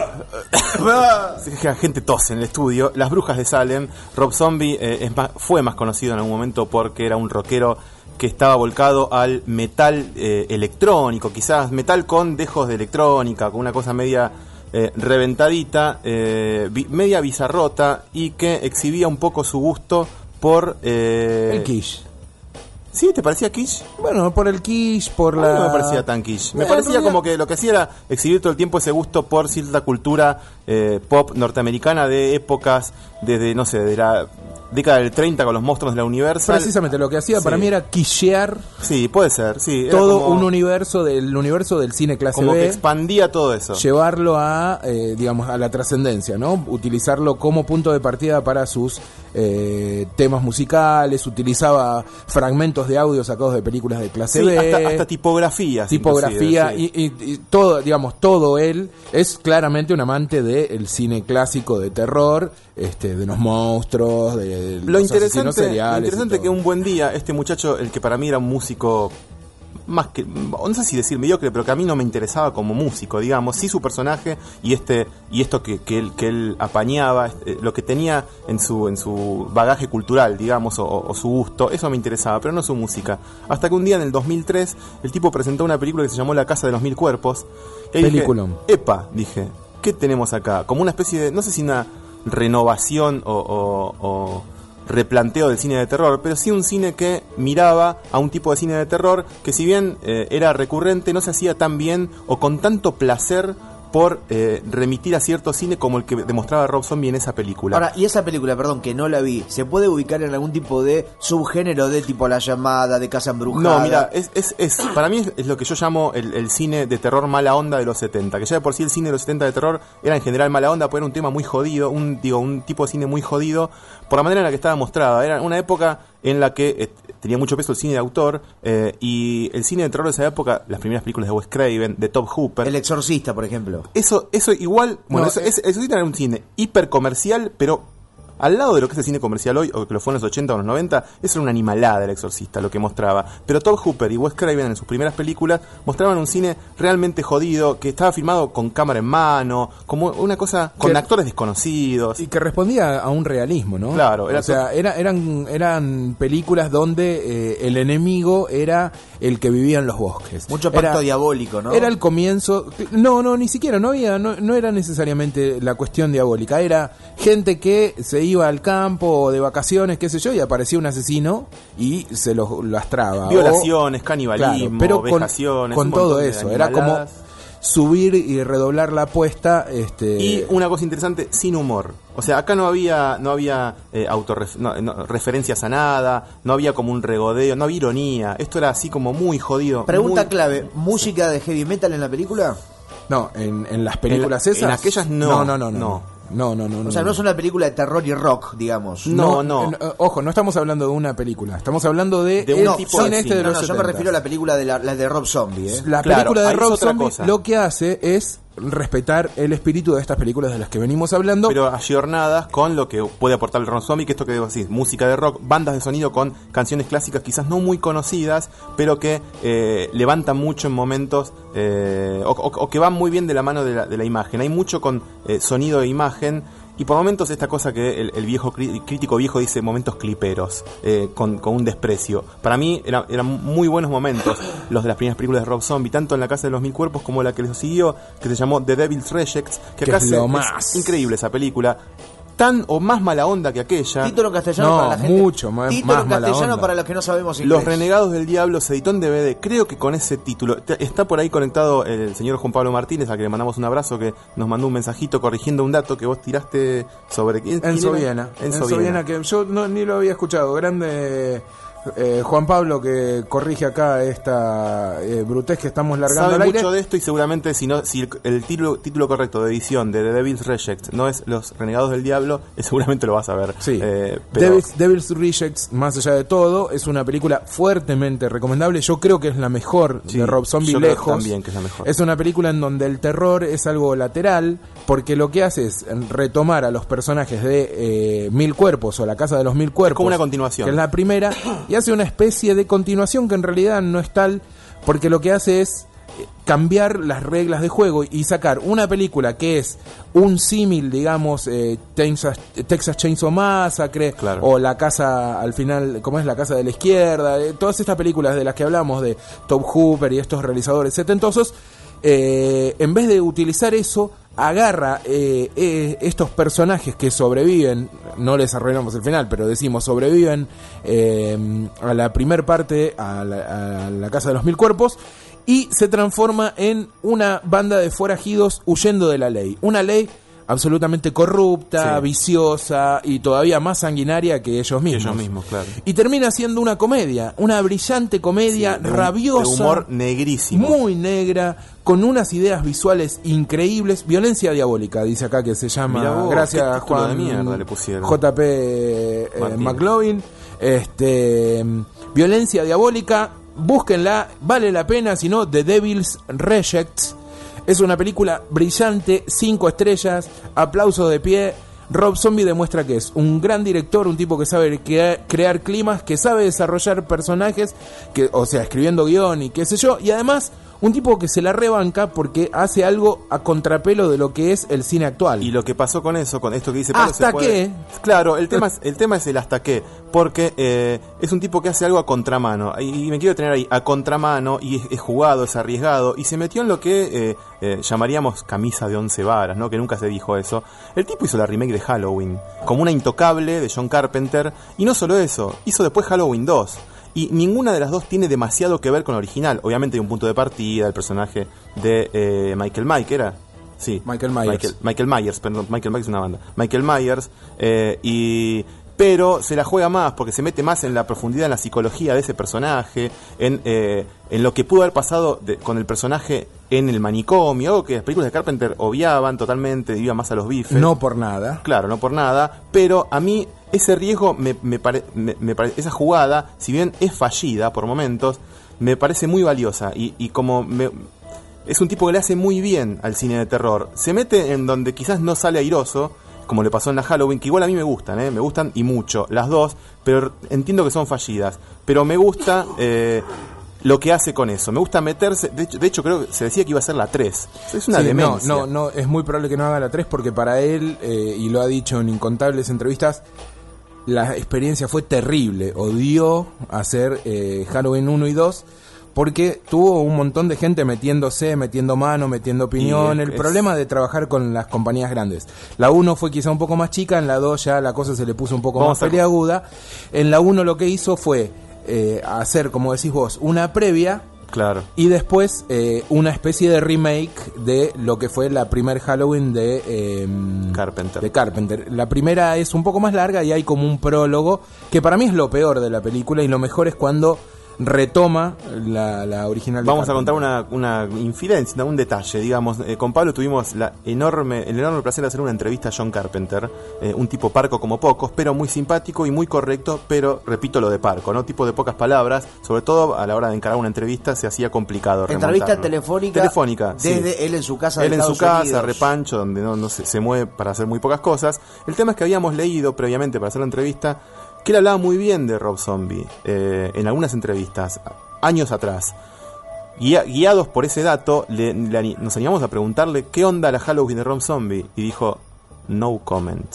La gente tose en el estudio. Las Brujas de Salem. Rob Zombie fue más conocido en algún momento porque era un rockero que estaba volcado al metal electrónico, quizás metal con dejos de electrónica, con una cosa media reventadita, media bizarrota, y que exhibía un poco su gusto por el quiche. ¿Sí? ¿Te parecía quiche? Bueno, por el quiche, por la... No me parecía tan quiche. Me parecía como que lo que hacía era exhibir todo el tiempo ese gusto por cierta cultura pop norteamericana de épocas, desde, no sé, de la década del 30 con los monstruos de la Universal. Precisamente, lo que hacía para mí era quichear. Sí, puede ser, sí. Todo como un universo del cine clase como B. Que expandía todo eso. Llevarlo a, digamos, a la trascendencia, ¿no? Utilizarlo como punto de partida para sus temas musicales. Utilizaba fragmentos de audio sacados de películas de clase B. Hasta tipografías. Tipografía, sí. y todo, digamos, todo él es claramente un amante del cine clásico de terror, de los monstruos, de lo los asesinos interesante seriales. Que un buen día este muchacho, el que para mí era un músico más que, no sé si decir mediocre, pero que a mí no me interesaba como músico, digamos, sí su personaje y esto que él apañaba, lo que tenía en su bagaje cultural, digamos, o su gusto, eso me interesaba, pero no su música. Hasta que un día en el 2003 el tipo presentó una película que se llamó La Casa de los Mil Cuerpos. Peliculón. Dije, ¿qué tenemos acá? Como una especie de, no sé si una renovación o replanteo del cine de terror, pero sí un cine que miraba a un tipo de cine de terror que, si bien era recurrente, no se hacía tan bien o con tanto placer por remitir a cierto cine como el que demostraba Rob Zombie en esa película. Ahora, y esa película, perdón, que no la vi, ¿se puede ubicar en algún tipo de subgénero de tipo La Llamada, de Casa Embrujada? No, mira, para mí es lo que yo llamo el cine de terror mala onda de los 70, que ya de por sí el cine de los 70 de terror era en general mala onda, porque era un tema muy jodido, un tipo de cine muy jodido, por la manera en la que estaba mostrada. Era una época en la que tenía mucho peso el cine de autor, y el cine de terror de esa época, las primeras películas de Wes Craven, de Tobe Hooper. El Exorcista, por ejemplo. Eso igual, bueno, no, eso era un cine hiper comercial, pero al lado de lo que es el cine comercial hoy, o que lo fue en los 80 o los 90, eso era una animalada El Exorcista, lo que mostraba. Pero Tobe Hooper y Wes Craven en sus primeras películas mostraban un cine realmente jodido, que estaba filmado con cámara en mano, como una cosa con actores desconocidos. Y que respondía a un realismo, ¿no? Claro. Eran películas donde el enemigo era el que vivía en los bosques. Mucho pacto diabólico, ¿no? Era el comienzo. No, ni siquiera, no era necesariamente la cuestión diabólica. Era gente que se iba al campo o de vacaciones, qué sé yo, y aparecía un asesino y se lo lastraba. Violaciones, canibalismo, claro, pero vejaciones. Con todo eso, era como subir y redoblar la apuesta. Y una cosa interesante, sin humor. O sea, acá no había referencias a nada, no había como un regodeo, no había ironía. Esto era así como muy jodido. Pregunta clave, ¿música de heavy metal en la película? No, en las películas esas. En aquellas no. No. O sea, no es una película de terror y rock, digamos. No. Ojo, no estamos hablando de una película. Estamos hablando de un tipo cine de los 70. Yo me refiero a la película de Rob Zombie, ¿eh? La película de Rob Zombie lo que hace es respetar el espíritu de estas películas de las que venimos hablando. Pero ayornadas con lo que puede aportar el Rob Zombie, que esto que digo así, música de rock, bandas de sonido con canciones clásicas quizás no muy conocidas, pero que levantan mucho en momentos o que van muy bien de la mano de la imagen. Hay mucho con sonido e imagen. Y por momentos esta cosa que el viejo crítico viejo dice momentos cliperos, con un desprecio. Para mí eran muy buenos momentos los de las primeras películas de Rob Zombie, tanto en La Casa de los Mil Cuerpos como la que les siguió, que se llamó The Devil's Rejects, que acá es increíble esa película. Tan o más mala onda que aquella. Título en castellano para la gente. Mucho más. Título en mala castellano onda. para los que no sabemos inglés. Los Renegados del Diablo se editó en DVD. Creo que con ese título está por ahí conectado el señor Juan Pablo Martínez, a que le mandamos un abrazo, que nos mandó un mensajito corrigiendo un dato que vos tiraste sobre Enzo Viena. Enzo Viena, que yo ni lo había escuchado. Grande Juan Pablo, que corrige acá esta brutez que estamos largando sabe al aire. mucho de esto, y seguramente si el título correcto de edición de The Devil's Rejects no es Los Renegados del Diablo, seguramente lo vas a ver. Sí. Pero Devil's Rejects, más allá de todo, es una película fuertemente recomendable. Yo creo que es la mejor de Rob Zombie, yo creo lejos. también que es la mejor. Es una película en donde el terror es algo lateral, porque lo que hace es retomar a los personajes de Mil Cuerpos o La Casa de los Mil Cuerpos, como una continuación, que es la primera, y hace una especie de continuación que en realidad no es tal, porque lo que hace es cambiar las reglas de juego y sacar una película que es un símil, digamos, Texas Chainsaw Massacre, claro, o La Casa, al final, ¿cómo es? La Casa de la Izquierda, todas estas películas de las que hablamos, de Tobe Hooper y estos realizadores setentosos. En vez de utilizar eso, agarra estos personajes que sobreviven, no les arruinamos el final, pero decimos sobreviven a la primer parte, a la Casa de los Mil Cuerpos, y se transforma en una banda de forajidos huyendo de la ley. Una ley absolutamente corrupta, viciosa y todavía más sanguinaria que ellos mismos. Claro. Y termina siendo una comedia, una brillante comedia, rabiosa, de humor negrísimo, muy negra, con unas ideas visuales increíbles. Violencia diabólica, dice acá, que se llama. Mirá vos, gracias Juan de mierda le pusieron. JP McLovin. Violencia diabólica, búsquenla, vale la pena. Si no, The Devil's Rejects. Es una película brillante, 5 estrellas, aplausos de pie. Rob Zombie demuestra que es un gran director, un tipo que sabe crear climas, que sabe desarrollar personajes, o sea, escribiendo guión y qué sé yo, y además un tipo que se la rebanca porque hace algo a contrapelo de lo que es el cine actual. Y lo que pasó con eso, con esto que dice Pablo, ¿hasta qué? Claro, el tema es el hasta qué, porque es un tipo que hace algo a contramano, y me quiero tener ahí, a contramano, y es jugado, es arriesgado, y se metió en lo que llamaríamos camisa de 11 varas, ¿no? Que nunca se dijo eso. El tipo hizo la remake de Halloween, como una intocable de John Carpenter, y no solo eso, hizo después Halloween 2. Y ninguna de las dos tiene demasiado que ver con la original. Obviamente hay un punto de partida, el personaje de Michael Myers, ¿era? Sí. Michael Myers. Michael Myers, perdón, Michael Myers es una banda. Michael Myers, pero se la juega más porque se mete más en la profundidad, en la psicología de ese personaje, en lo que pudo haber pasado con el personaje en el manicomio, algo que las películas de Carpenter obviaban totalmente, iba más a los bifes. No por nada. Claro, no por nada, pero a mí ese riesgo, me parece, esa jugada, si bien es fallida por momentos, me parece muy valiosa, y como es un tipo que le hace muy bien al cine de terror. Se mete en donde quizás no sale airoso, como le pasó en la Halloween, que igual a mí me gustan y mucho las dos, pero entiendo que son fallidas, pero me gusta lo que hace con eso, me gusta meterse. De hecho creo que se decía que iba a ser la 3. Es una demencia. No, es muy probable que no haga la 3 porque para él, y lo ha dicho en incontables entrevistas, la experiencia fue terrible. Odió hacer Halloween 1 y 2 porque tuvo un montón de gente metiendo mano, metiendo opinión. El problema de trabajar con las compañías grandes. La 1 fue quizá un poco más chica, en la 2 ya la cosa se le puso un poco más peleaguda. En la 1 lo que hizo fue hacer, como decís vos, una previa. Claro. Y después una especie de remake de lo que fue la primer Halloween de Carpenter. La primera es un poco más larga y hay como un prólogo, que para mí es lo peor de la película, y lo mejor es cuando retoma la original de Vamos a Carpenter. contar una infidencia, un detalle, digamos. Con Pablo tuvimos el enorme placer de hacer una entrevista a John Carpenter, un tipo parco como pocos, pero muy simpático y muy correcto, pero repito lo de parco, ¿no? Tipo de pocas palabras, sobre todo a la hora de encarar una entrevista se hacía complicado. Entrevista remontarlo. telefónica Desde sí. Él en su casa. Él de en su Estados casa, Unidos. repancho, donde no se mueve para hacer muy pocas cosas. El tema es que habíamos leído previamente para hacer la entrevista que él hablaba muy bien de Rob Zombie en algunas entrevistas, años atrás. Guiados por ese dato, nos animamos a preguntarle qué onda la Halloween de Rob Zombie, y dijo, no comment.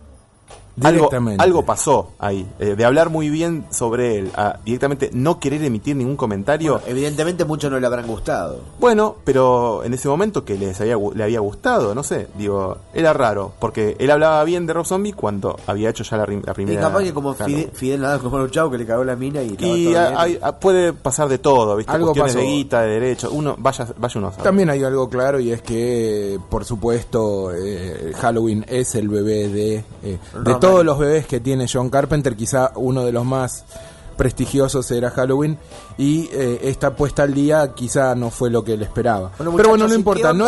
Algo pasó ahí, de hablar muy bien sobre él a directamente no querer emitir ningún comentario. Bueno, evidentemente muchos no le habrán gustado. Bueno, pero en ese momento que le había gustado, no sé, digo, era raro, porque él hablaba bien de Rob Zombie cuando había hecho ya la primera. Y capaz que como Fidel Nadal como un chavo que le cagó la mina y puede pasar de todo, ¿viste? Algo Cuestiones pasó. de guita, de derecho, vaya uno a saber. También hay algo claro, y es que, por supuesto, Halloween es el bebé de todos los bebés que tiene John Carpenter. Quizá uno de los más prestigiosos era Halloween, y esta puesta al día quizá no fue lo que él esperaba. Pero bueno, no importa, no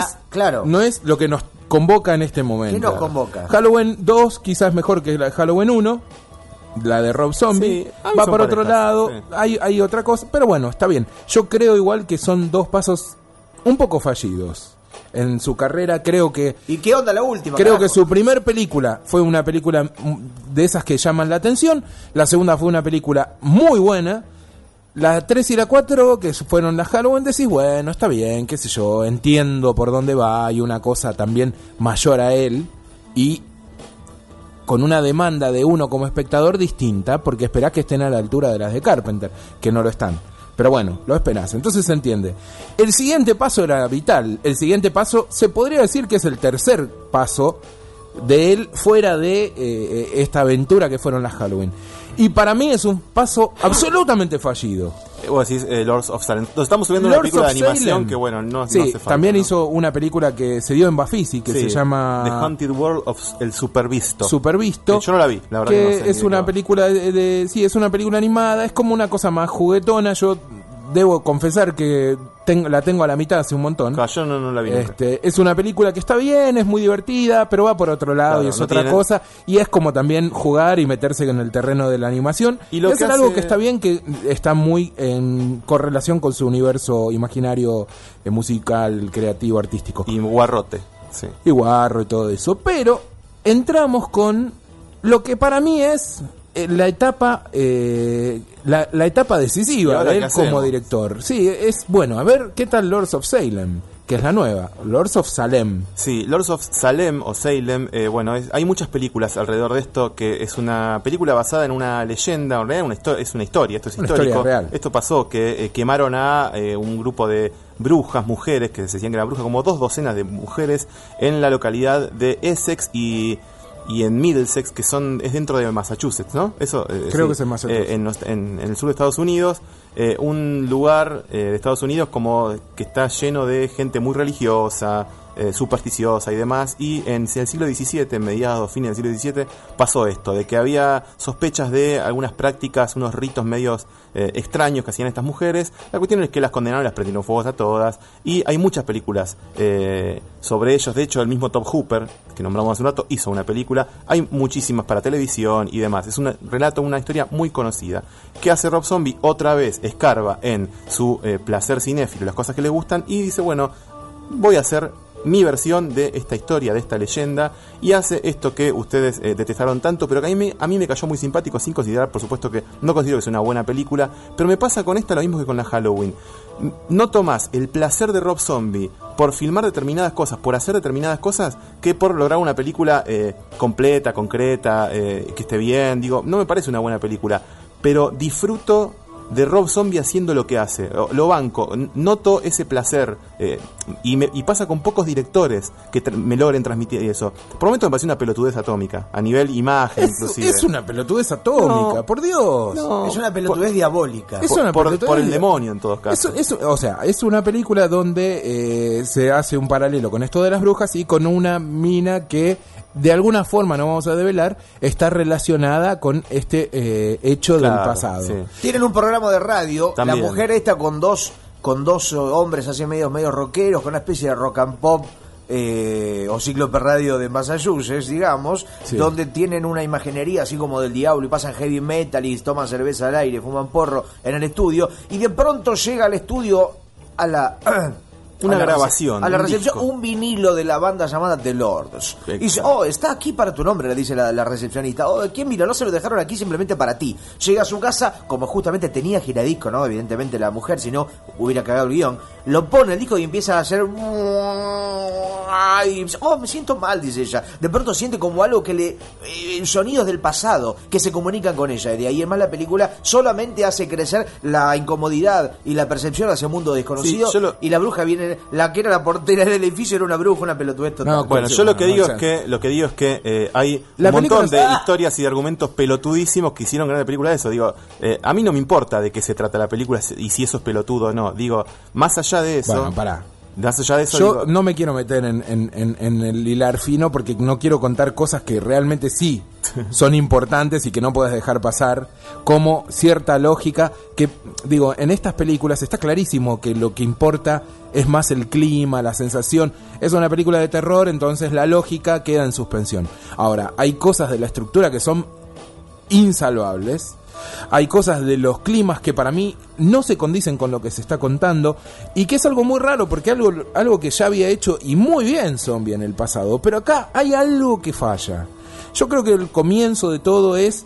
es lo que nos convoca en este momento. ¿Qué nos convoca? Halloween 2 quizás es mejor que la Halloween 1, la de Rob Zombie, sí, va por otro lado, sí. hay otra cosa, pero bueno, está bien. Yo creo igual que son dos pasos un poco fallidos en su carrera. Creo que... ¿Y qué onda la última? Creo carajo? que su primer película fue una película de esas que llaman la atención. La segunda fue una película muy buena. La 3 y la 4, que fueron las Halloween, decís, bueno, está bien, qué sé yo, entiendo por dónde va. Hay una cosa también mayor a él y con una demanda de uno como espectador distinta, porque esperás que estén a la altura de las de Carpenter, que no lo están. Pero bueno, lo esperás, entonces se entiende. El siguiente paso era vital. El siguiente paso se podría decir que es el tercer paso de él fuera de esta aventura que fueron las Halloween. Y para mí es un paso absolutamente fallido. Vos decís Lords of Salem. Nos estamos subiendo una película de animación Salem, que bueno, no sí, hace falta. también ¿no? hizo una película que se dio en Bafisi, que se llama The Haunted World of El Supervisto. Yo no la vi, la verdad que no sé es una película sí, es una película animada, es como una cosa más juguetona. Yo debo confesar que la tengo a la mitad hace un montón. Yo no la vi nunca. Es una película que está bien, es muy divertida, pero va por otro lado, claro, y es otra cosa, y es como también jugar y meterse en el terreno de la animación, y es algo que está bien, que está muy en correlación con su universo imaginario, musical, creativo, artístico. Y guarrote, sí. Y guarro y todo eso. Pero entramos con lo que para mí es la etapa la etapa decisiva de él como director. Sí, es bueno. A ver, ¿qué tal Lords of Salem? Que es la nueva, Lords of Salem. Sí, Lords of Salem o Salem, hay muchas películas alrededor de esto, que es una película basada en una leyenda, en realidad es una historia, esto es una histórico. Historia real. Esto pasó, que quemaron a un grupo de brujas, mujeres, que se decían que eran brujas, como 2 docenas de mujeres en la localidad de Essex y en Middlesex, que es dentro de Massachusetts, ¿no? Eso creo que es en Massachusetts. En el sur de Estados Unidos, un lugar de Estados Unidos como que está lleno de gente muy religiosa, supersticiosa y demás, y en el siglo XVII, mediados, fines del siglo XVII, pasó esto, de que había sospechas de algunas prácticas, unos ritos medios extraños que hacían estas mujeres. La cuestión es que las condenaron y las prendieron fuegos a todas, y hay muchas películas sobre ellos. De hecho, el mismo Top Hooper, que nombramos hace un rato, hizo una película. Hay muchísimas para televisión y demás. Es un relato, una historia muy conocida. ¿Qué hace Rob Zombie? Otra vez escarba en su placer cinéfilo, las cosas que le gustan, y dice, bueno, voy a hacer mi versión de esta historia, de esta leyenda, y hace esto que ustedes detestaron tanto, pero que a mí me cayó muy simpático, sin considerar, por supuesto, que no considero que sea una buena película, pero me pasa con esta lo mismo que con la Halloween. No tomás el placer de Rob Zombie por filmar determinadas cosas, por hacer determinadas cosas, que por lograr una película completa, concreta, que esté bien. Digo, no me parece una buena película, pero disfruto de Rob Zombie haciendo lo que hace, lo banco, noto ese placer, y pasa con pocos directores que me logren transmitir eso. Por momento me parece una pelotudez atómica, a nivel imagen inclusive. Es una pelotudez atómica, no, por Dios. No, es una pelotudez diabólica. Es una pelotudez por el demonio en todos casos. O sea, es una película donde se hace un paralelo con esto de las brujas y con una mina que de alguna forma, no vamos a develar, está relacionada con este hecho del pasado. Sí. Tienen un programa de radio, También. la mujer esta con dos hombres así medio rockeros, con una especie de rock and pop o ciclo per radio de Massachusetts, digamos, Sí. donde tienen una imaginería así como del diablo y pasan heavy metal y toman cerveza al aire, fuman porro en el estudio, y de pronto llega al estudio a la... Una a la grabación, a la un recepción, disco. un vinilo de la banda llamada The Lords. Y dice, está aquí para tu nombre, le dice la recepcionista. ¿Quién vino? No se lo dejaron aquí simplemente para ti. Llega a su casa, como justamente tenía giradisco, ¿no? Evidentemente la mujer, si no, hubiera cagado el guión. Lo pone el disco y empieza a hacer... Ay, me siento mal, dice ella. De pronto siente como algo que le... sonidos del pasado que se comunican con ella. Y de ahí en más la película solamente hace crecer la incomodidad y la percepción hacia un mundo desconocido. Sí, y la bruja viene... La que era la portera del edificio era una bruja, una pelotudez total. No, Bueno, yo lo que digo es que hay La un montón de película- historias y de argumentos pelotudísimos que hicieron ganar la película de eso. Digo, a mí no me importa de qué se trata la película y si eso es pelotudo o no. Digo, más allá de eso... Bueno, pará. Más allá de eso, Yo digo, no me quiero meter en el hilar fino porque no quiero contar cosas que realmente sí son importantes y que no puedes dejar pasar, como cierta lógica que, digo, en estas películas está clarísimo que lo que importa es más el clima, la sensación. Es una película de terror, entonces la lógica queda en suspensión. Ahora, hay cosas de la estructura que son insalvables. Hay cosas de los climas que para mí no se condicen con lo que se está contando y que es algo muy raro porque algo que ya había hecho y muy bien Zombie en el pasado, pero acá hay algo que falla. Yo creo que el comienzo de todo es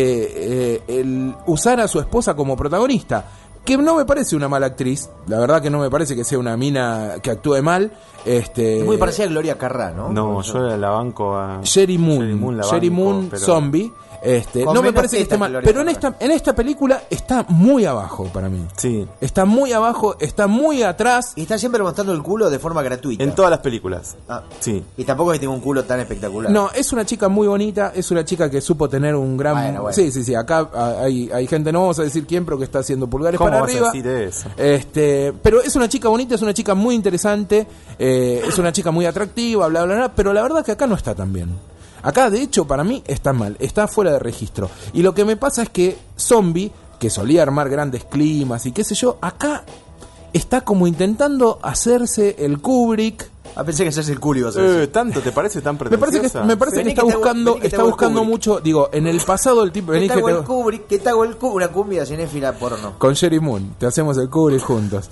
el usar a su esposa como protagonista, que no me parece una mala actriz, la verdad que no me parece que sea una mina que actúe mal. Muy parecida a Gloria Carrá, ¿no? no, yo la banco a... Sherry Moon, la banco, pero- Zombie. Con No me menos parece que esté tetas, mal, Gloria pero Carrá. en esta película está muy abajo para mí. Sí. Está muy abajo, está muy atrás. Y está siempre mostrando el culo de forma gratuita. En todas las películas. Ah. Sí. Y tampoco es que tenga un culo tan espectacular. No, es una chica muy bonita, es una chica que supo tener un gran... Bueno. Sí, acá hay gente, no vamos a decir quién, pero que está haciendo pulgares ¿Cómo para vas a arriba. decir eso? Pero es una chica bonita, es una chica muy interesante, es una chica muy atractiva, bla, bla, bla, pero la verdad que acá no está tan bien. Acá, de hecho, para mí está mal, está fuera de registro. Y lo que me pasa es que Zombie, que solía armar grandes climas y qué sé yo, acá está como intentando hacerse el Kubrick. Pensé que ese es el culo, ibas a decir. ¿Tanto te parece tan Me parece pretenciosa? que Vení está que te hago- buscando, vení que te está hago el buscando Kubrick. mucho, digo, en el pasado el tipo, ¿Qué vení te que hago te- el Kubrick? ¿Qué te hago el Kubrick? Una cumbia cinéfila porno. con Sherry Moon, te hacemos el Kubrick juntos.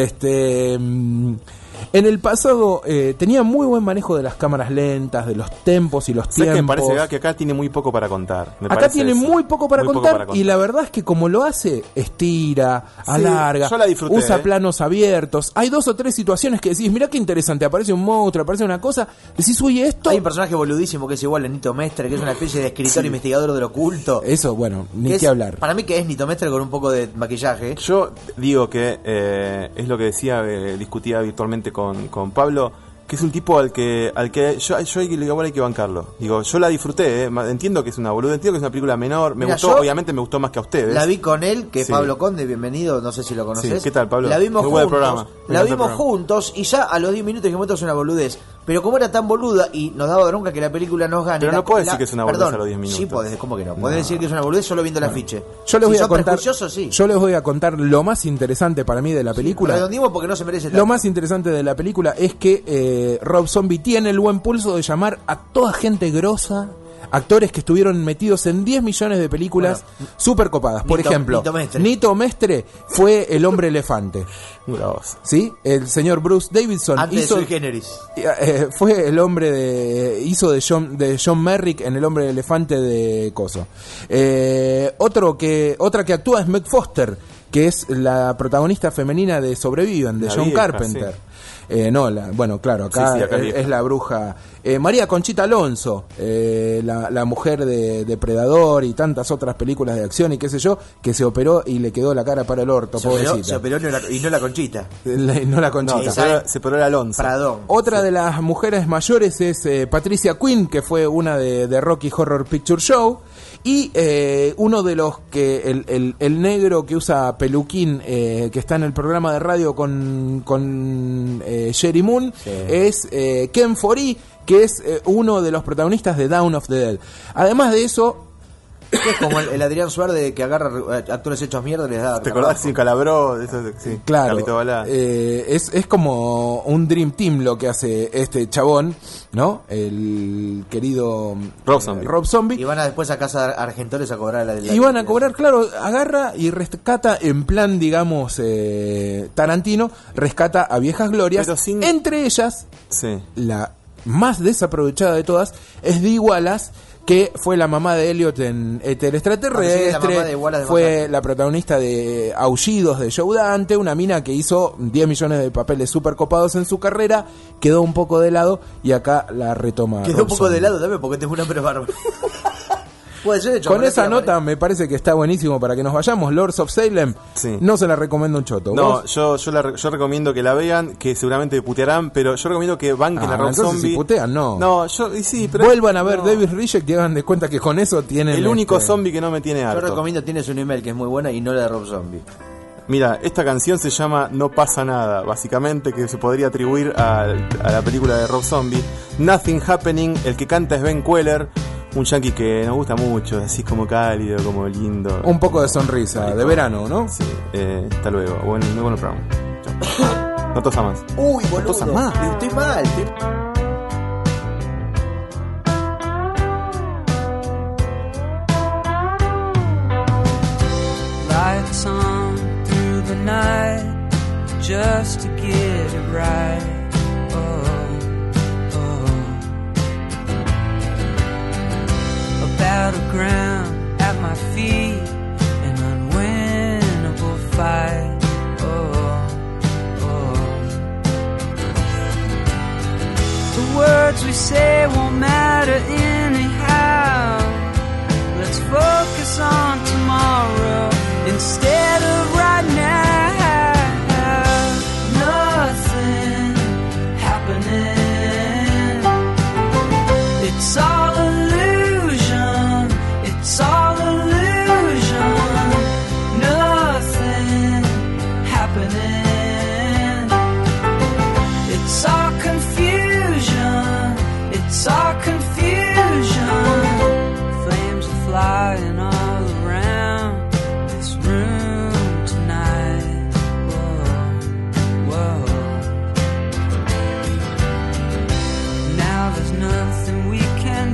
En el pasado tenía muy buen manejo de las cámaras lentas, de los tempos y los ¿Sabes qué me tiempos. parece que acá tiene muy poco para contar? Me Acá parece tiene eso. muy poco para Muy contar y la verdad es que como lo hace, estira, alarga, yo la disfruté, usa planos abiertos. Hay 2 o 3 situaciones que decís, mirá qué interesante, aparece un monstruo, aparece una cosa, decís, uy, esto... Hay un personaje boludísimo que es igual a Nito Mestre, que es una especie de escritor investigador del oculto. Eso, bueno, ni Es- qué hablar. Para mí que es Nito Mestre con un poco de maquillaje. Yo digo que es lo que decía, discutía virtualmente con Pablo, que es un tipo al que yo hay que bancarlo. Digo, yo la disfruté, entiendo que es una boluda, entiendo que es una película menor, me Mira, gustó, yo obviamente me gustó más que a ustedes. La vi con él, que es Sí. Pablo Conde, bienvenido, no sé si lo conoces. Sí, ¿qué tal, Pablo? La vimos Muy buen juntos, programa. Me la encanta el vimos programa. juntos y ya a los 10 minutos dijimos esto es una boludez. Pero como era tan boluda y nos daba bronca que la película nos gane. Pero no podés decir que es una boludez Perdón, a los 10 minutos. Sí, podés, ¿cómo que no? Podés decir que es una boludez solo viendo el afiche. Yo les Si voy a sos contar. prejuicioso, sí. Yo les voy a contar lo más interesante para mí de la película. Redondimos porque no se merece tanto. Lo más interesante de la película es que Rob Zombie tiene el buen pulso de llamar a toda gente grosa, actores que estuvieron metidos en 10 millones de películas súper copadas. Por ejemplo, Nito Mestre fue el hombre elefante. ¿Sí? El señor Bruce Davidson Antes hizo, de Sui Generis. fue el hombre hizo de John Merrick en el hombre elefante de Coso. Otra que actúa es Meg Foster, que es la protagonista femenina de Sobrevivan, de La John vieja, Carpenter. sí. Bueno, claro, acá, Sí, acá es la bruja. María Conchita Alonso, la mujer de Depredador y tantas otras películas de acción y qué sé yo, que se operó y le quedó la cara para el orto, pobrecita. Se operó y no la Conchita. No la Conchita. Se operó el Alonso. Pradón. Otra de las mujeres mayores es Patricia Quinn, que fue una de Rocky Horror Picture Show. Y uno de los que el negro que usa peluquín, que está en el programa de radio con Sherry Moon, es Ken Foree, que es uno de los protagonistas de Dawn of the Dead. Además de eso, que es como el Adrián Suárez que agarra actores hechos mierda y les da. ¿Te acordás? Sí, Calabró, eso, sí. Claro, Carlito Balá. es como un Dream Team lo que hace este chabón, ¿no? El querido Rob Zombie. Y van después a casa de Argentores a cobrar y van a cobrar, claro, agarra y rescata en plan, digamos, Tarantino, rescata a viejas glorias. Entre ellas, la más desaprovechada de todas es Dee Wallace, que fue la mamá de Elliot en el extraterrestre, fue la protagonista de Aullidos de Joe Dante, una mina que hizo 10 millones de papeles super copados en su carrera, quedó un poco de lado y acá la retoma. Quedó un poco de lado también porque tengo una bárbara. Puede ser, con esa nota me parece que está buenísimo para que nos vayamos. Lords of Salem, no se la recomiendo un choto. No, yo recomiendo que la vean, que seguramente putearán, pero yo recomiendo que banquen a Rob Zombie. Si putean, no. No, sí, pero vuelvan a ver David Reject y hagan de cuenta que con eso tienen el único zombie que no me tiene harto. Yo recomiendo Tienes un email, que es muy buena, y no la de Rob Zombie. Mira, esta canción se llama No pasa nada, básicamente, que se podría atribuir a la película de Rob Zombie. Nothing Happening, el que canta es Ben Queller, un yankee que nos gusta mucho, así como cálido, como lindo. Un poco de sonrisa, de verano, ¿no? Sí, hasta luego. Muy bueno programa. Chao. No tosa más. Uy, boludo. No tosa más. Estoy mal. Lights on through the night just to get it right. Battleground at my feet, an unwinnable fight. The words we say won't matter anyhow. Let's focus on tomorrow instead of right now. Nothing happening. It's all illusion. It's all illusion. Nothing happening. It's all confusion. It's all confusion. Flames are flying all around this room tonight. Whoa, whoa. Now there's nothing we can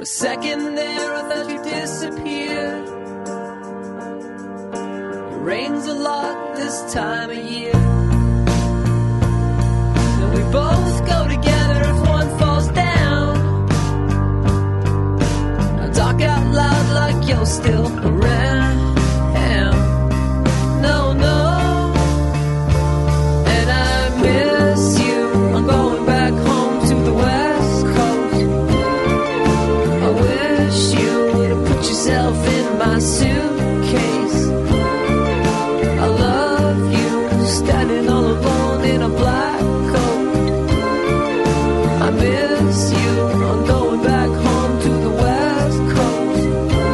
a second there, I thought you disappeared. It rains a lot this time of year. And we both go together if one falls down. I talk out loud like you're still around. No, no. And I miss you. I'm going back home to the West Coast. I wish you would have put yourself in my suitcase. I love you, standing all alone in a black coat. I miss you. I'm going back home to the West Coast.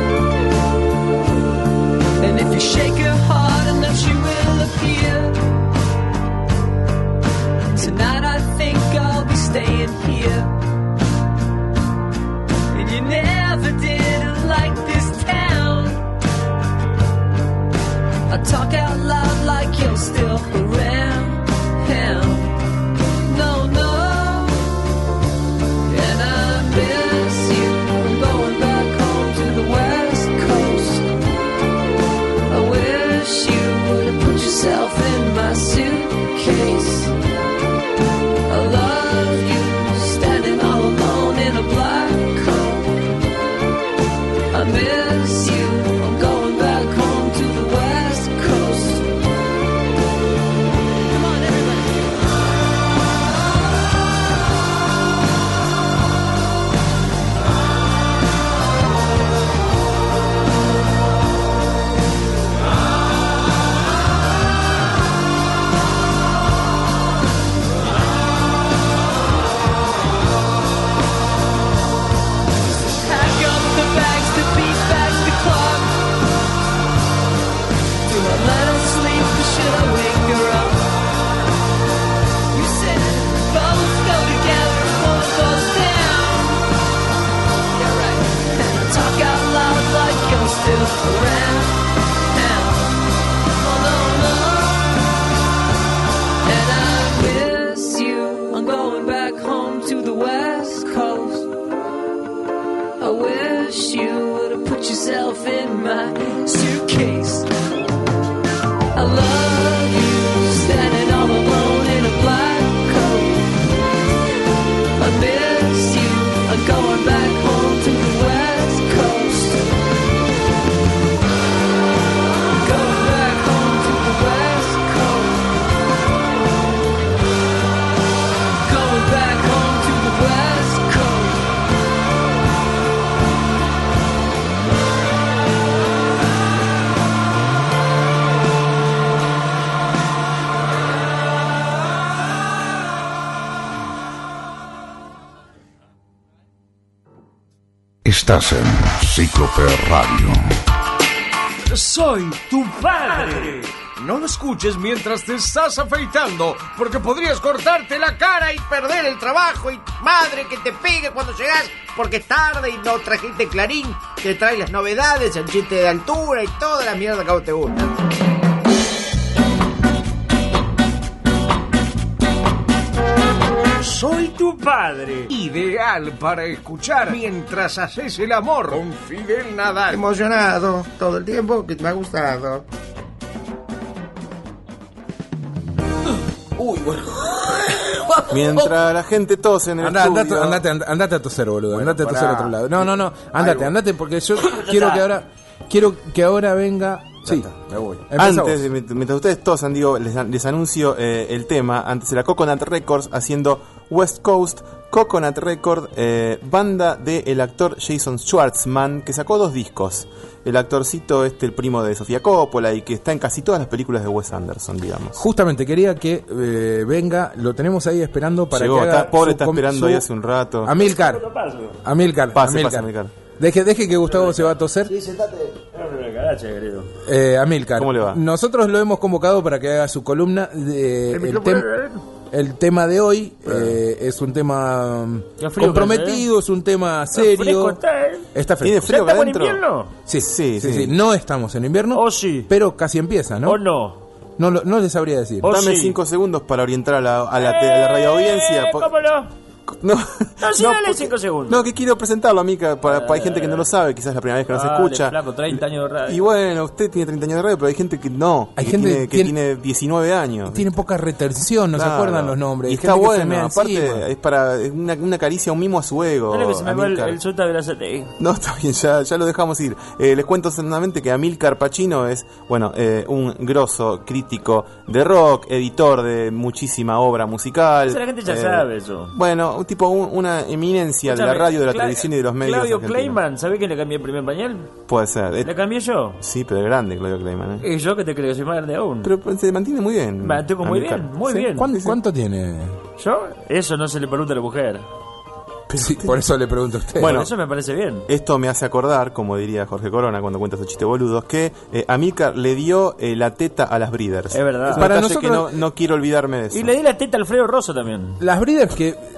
And if you shake her hard enough, she will appear. Tonight I think I'll be staying here. And you never did like this town. I talk out loud like you're still around. No, no. And I miss you. I'm going back home to the West Coast. I wish you would have put yourself in my suitcase. I love you, standing all alone in a black coat. I miss you, I'm going back home to the West Coast. Come on, everybody. Pack up the bags to beat back the clock. Do I let her sleep or should I wake her up? You said both go together if one falls down. Yeah, right. And I talk out loud like you're still around. Oh, no, no. And I miss you. I'm going back home to the West Coast. I wish you would have put yourself in my suitcase. I love you, standing all alone in a black coat. I miss you, I'm going back home to the West Coast. Going back home to the West Coast. Going back home to the West Coast. Estás en Cíclope Radio. Soy tu padre. No lo escuches mientras te estás afeitando, porque podrías cortarte la cara y perder el trabajo. Y madre que te pegue cuando llegas, porque es tarde y no trajiste Clarín, que trae las novedades, el chiste de altura y toda la mierda que a vos te gusta. Soy tu padre, ideal para escuchar mientras haces el amor con Fidel Nadal. Emocionado todo el tiempo, que me ha gustado. Uy, bueno. Mientras la gente tose en el estudio. Andate a toser, boludo. Bueno, andate a toser a otro lado. No. Andate, porque yo quiero que ahora venga. Sí, me voy. Antes, mientras ustedes tosan, digo, les anuncio el tema. Antes era Coconut Records haciendo West Coast. Coconut Record, banda del actor Jason Schwartzman, que sacó 2 discos. El actorcito el primo de Sofía Coppola, y que está en casi todas las películas de Wes Anderson, digamos. Justamente quería que venga, lo tenemos ahí esperando para Llegó, que haga está esperando ahí hace un rato. Amílcar. Pase. Deje que Gustavo se va a toser. Sí, sentate. Amílcar. ¿Cómo le va? Nosotros lo hemos convocado para que haga su columna de el tema de hoy. Es un tema comprometido, es un tema serio. Está fresco. ¿Tiene frío acá adentro? ¿Estamos en invierno? Sí. No estamos en invierno, sí. pero casi empieza, ¿no? ¿O no? No les sabría decir. Dame 5 segundos para orientar a la radio audiencia. ¿Cómo no? No, sí, dale 5 segundos. No, que quiero presentarlo a mí, hay gente que no lo sabe, quizás es la primera vez que nos escucha. Flaco, 30 años de radio. Y bueno, usted tiene 30 años de radio, pero hay gente que no. Hay gente que tiene 19 años. Tiene poca retención, no se acuerdan los nombres. Y está bueno, aparte, es para una caricia, un mimo a su ego. Dale que se me va el Zuta Verazategui. No, está bien, ya lo dejamos ir. Les cuento solamente que Amílcar Pacino es, bueno, un grosso crítico de rock, editor de muchísima obra musical. La gente ya sabe eso. Bueno, un tipo, una eminencia de la radio, de la televisión y de los medios. Claudio Kleiman, ¿sabés quién le cambié el primer pañal? Puede ser. ¿Le cambié yo? Sí, pero es grande Claudio Kleiman. ¿Y yo que te creo que soy más grande aún? Pero se mantiene muy bien. Mantengo muy bien, muy bien. ¿Cuánto tiene? ¿Yo? Eso no se le pregunta a la mujer. Sí, por eso le pregunto a usted. Bueno, eso me parece bien. Esto me hace acordar, como diría Jorge Corona cuando cuenta sus chistes boludos, que Amílcar le dio la teta a las Breeders. Es verdad. Para nosotros, que no quiero olvidarme de eso. Y le di la teta a Alfredo Rosso también. Las Breeders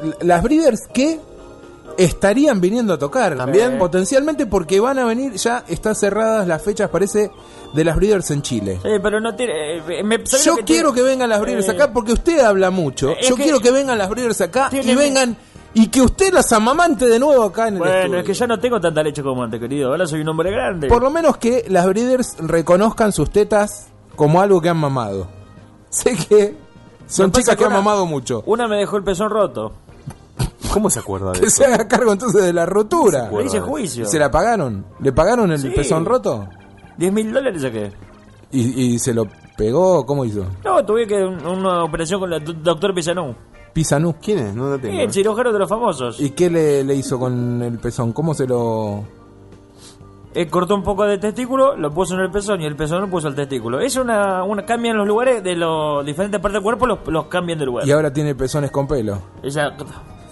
que estarían viniendo a tocar también potencialmente, porque van a venir, ya están cerradas las fechas, parece, de las Breeders en Chile. Sí, pero no tiene. Yo quiero que vengan las Breeders acá, porque usted habla mucho. Yo quiero que vengan las Breeders acá y vengan. Y que usted las amamante de nuevo acá en el estudio. Bueno, es que ya no tengo tanta leche como antes, querido. Ahora soy un hombre grande. Por lo menos que las Breeders reconozcan sus tetas como algo que han mamado. Sé que son chicas que han mamado mucho. Una me dejó el pezón roto. ¿Cómo se acuerda de que eso? Se haga cargo entonces de la rotura. Le hice juicio. ¿Se la pagaron? ¿Le pagaron el pezón roto? $10.000 saqué. ¿Y se lo pegó? ¿Cómo hizo? No, tuve que una operación con el doctor Pisanú. ¿Pisanú? ¿Quién es? No lo tengo. El cirujano de los famosos. ¿Y qué le hizo con el pezón? ¿Cómo se lo...? Cortó un poco de testículo, lo puso en el pezón y el pezón lo puso al testículo. Es una cambian los lugares de los diferentes partes del cuerpo, los cambian de lugar. Y ahora tiene pezones con pelo. Exacto.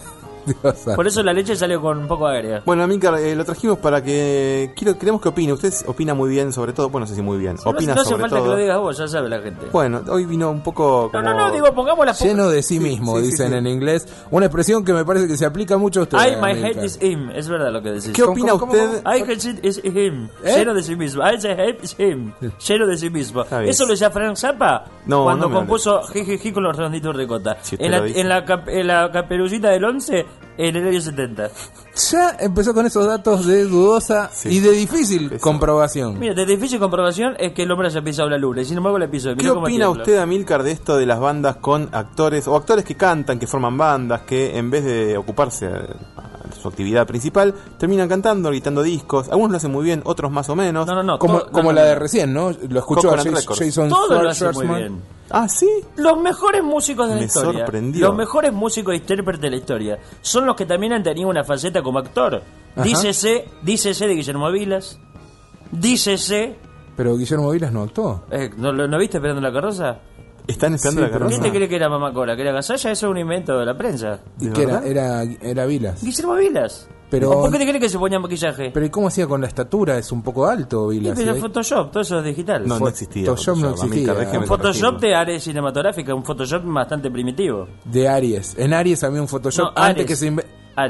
Por eso la leche salió con un poco agria. Bueno, Amílcar, lo trajimos para que queremos que opine. Usted opina muy bien sobre todo, bueno, no sé si muy bien. Opina no hace sobre falta todo. Que lo digas vos, ya sabe la gente. Bueno, hoy vino un poco como... No, digo, pongamos la lleno de sí mismo, dicen en inglés. Una expresión que me parece que se aplica mucho a usted. My head is him, es verdad lo que decís. ¿Qué opina usted? I head is him, lleno de sí mismo. I head is him, lleno de sí mismo. Eso lo decía Frank Zappa cuando compuso Jijiji con los redonditos de ricota. Si en la caperucita del 11, en el año 70. Ya empezó con esos datos de dudosa y de difícil comprobación. Mira, de difícil comprobación es que el hombre haya pisado la luna y sin embargo la pisó. ¿Qué opina usted, Amílcar, de esto de las bandas con actores o actores que cantan, que forman bandas, que en vez de ocuparse de su actividad principal, terminan cantando, gritando discos? Algunos lo hacen muy bien, otros más o menos. Como la de recién, ¿no? Lo escuchó a Jason Todo lo hace muy bien. Ah, ¿sí? Los mejores músicos de la Me historia. sorprendió. Los mejores músicos e intérpretes de la historia son los que también han tenido una faceta como actor. Dícese de Guillermo Vilas. Dícese. Pero Guillermo Vilas no actuó. ¿No viste Esperando la Carroza? ¿Están esperando la carroza? ¿Quién te cree que era Mamá Cora? ¿Que era Gasalla? Eso es un invento de la prensa. ¿Y qué era Vilas? Guillermo Vilas. Pero, ¿por qué te crees que se ponía maquillaje? Pero ¿y cómo hacía con la estatura? Es un poco alto, Vilas. Sí, pero Photoshop, todo eso es digital. No existía. Photoshop no existía. Un Photoshop de Aries cinematográfica, un Photoshop bastante primitivo. De Aries. En Aries había un Photoshop antes que se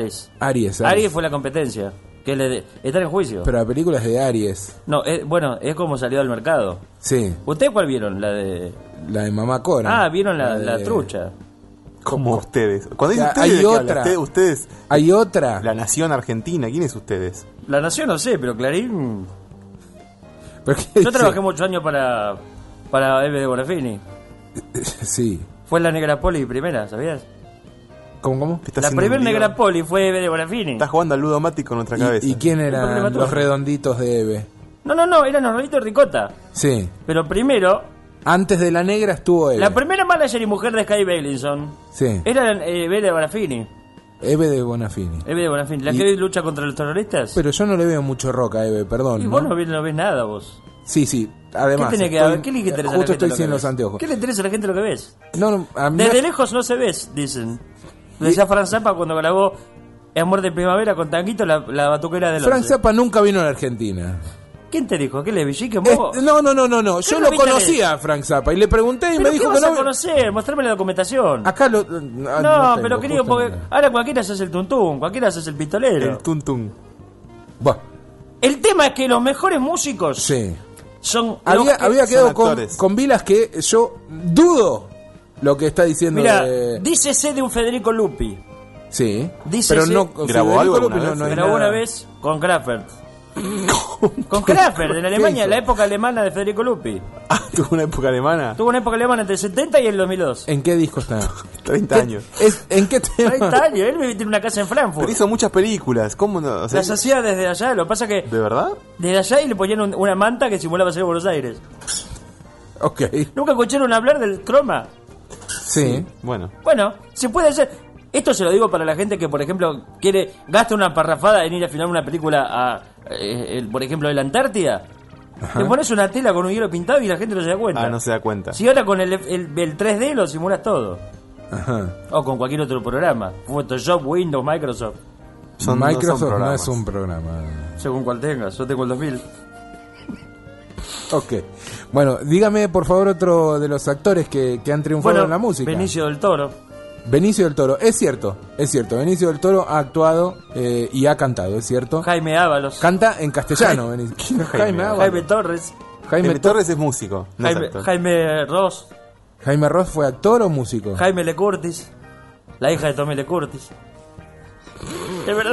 Aries fue la competencia. Que está en juicio. Pero la película es de Aries. No, es como salió al mercado. Sí. ¿Ustedes cuál vieron? La de Mamá Cora. Vieron la trucha. Como ustedes. Cuando dicen hay ustedes, otra. Ustedes. Hay otra. La Nación Argentina. ¿Quiénes ustedes? La Nación no sé, pero Clarín. Yo trabajé muchos años para Eve de Bonafini. Sí. Fue la Negra Poli primera, ¿sabías? ¿Cómo? La primera Negra Poli fue Eve de Bonafini. Estás jugando al Ludomático en nuestra cabeza. ¿Y quién eran los redonditos de Eve? No, eran los redonditos de Ricota. Sí. Pero primero... Antes de la Negra estuvo Eve. La primera manager y mujer de Sky Bailinson. Sí. Era Eve de Bonafini. Eve de Bonafini. La que lucha contra los terroristas. Pero yo no le veo mucho rock a Eve, perdón. Y vos no ves nada, vos. Sí. Además, ¿qué le interesa a la justo gente estoy sin los anteojos. ¿Qué le interesa a la gente lo que ves? No, desde lejos no se ves, dicen. Decía Frank Zappa cuando grabó Amor de Primavera con Tanguito, la batuquera del Frank Zappa nunca vino a la Argentina. ¿Quién te dijo? ¿Qué le villique? ¿Vos? No. Yo lo conocía a Frank Zappa y le pregunté y me dijo que no. ¿Qué vas a conocer? Mostrame la documentación. Acá lo. No, pero querido, porque ahora cualquiera se hace el tuntún, cualquiera se hace el pistolero. El tuntún. El tema es que los mejores músicos. Sí. Son. Había quedado con Vilas que yo dudo lo que está diciendo. Mira, dícese de un Federico Lupi. Sí. Dice pero no grabó algo grabó una vez con Kraftwerk. Con Kraftwerk en Alemania, en la época alemana de Federico Lupi. Ah, tuvo una época alemana. Tuvo una época alemana entre el 70 y el 2002. ¿En qué disco está? 30 años. ¿En qué tema? 30 años, él tiene una casa en Frankfurt. Pero hizo muchas películas, ¿cómo no? O sea, las hacía desde allá, lo que pasa que... ¿De verdad? Desde allá y le ponían una manta que simulaba ser Buenos Aires. Ok. ¿Nunca escucharon hablar del croma? Sí. Bueno, se puede hacer... Esto se lo digo para la gente que, por ejemplo, gasta una parrafada en ir a filmar una película por ejemplo, de la Antártida. Ajá. Le pones una tela con un hielo pintado y la gente no se da cuenta. no se da cuenta. Si ahora con el 3D lo simulas todo. Ajá. O con cualquier otro programa. Photoshop, Windows, Microsoft. Microsoft no es un programa. Según cual tengas. Yo tengo el 2000. Ok. Bueno, dígame por favor otro de los actores que han triunfado en la música. Benicio del Toro. Benicio del Toro, es cierto. Benicio del Toro ha actuado y ha cantado, es cierto. Jaime Ábalos. Canta en castellano. Jaime Torres. Jaime Torres es músico. No Jaime Ross. ¿Jaime Ross fue actor o músico? Jaime Lee Curtis. La hija de Tommy Lee Curtis. Es verdad.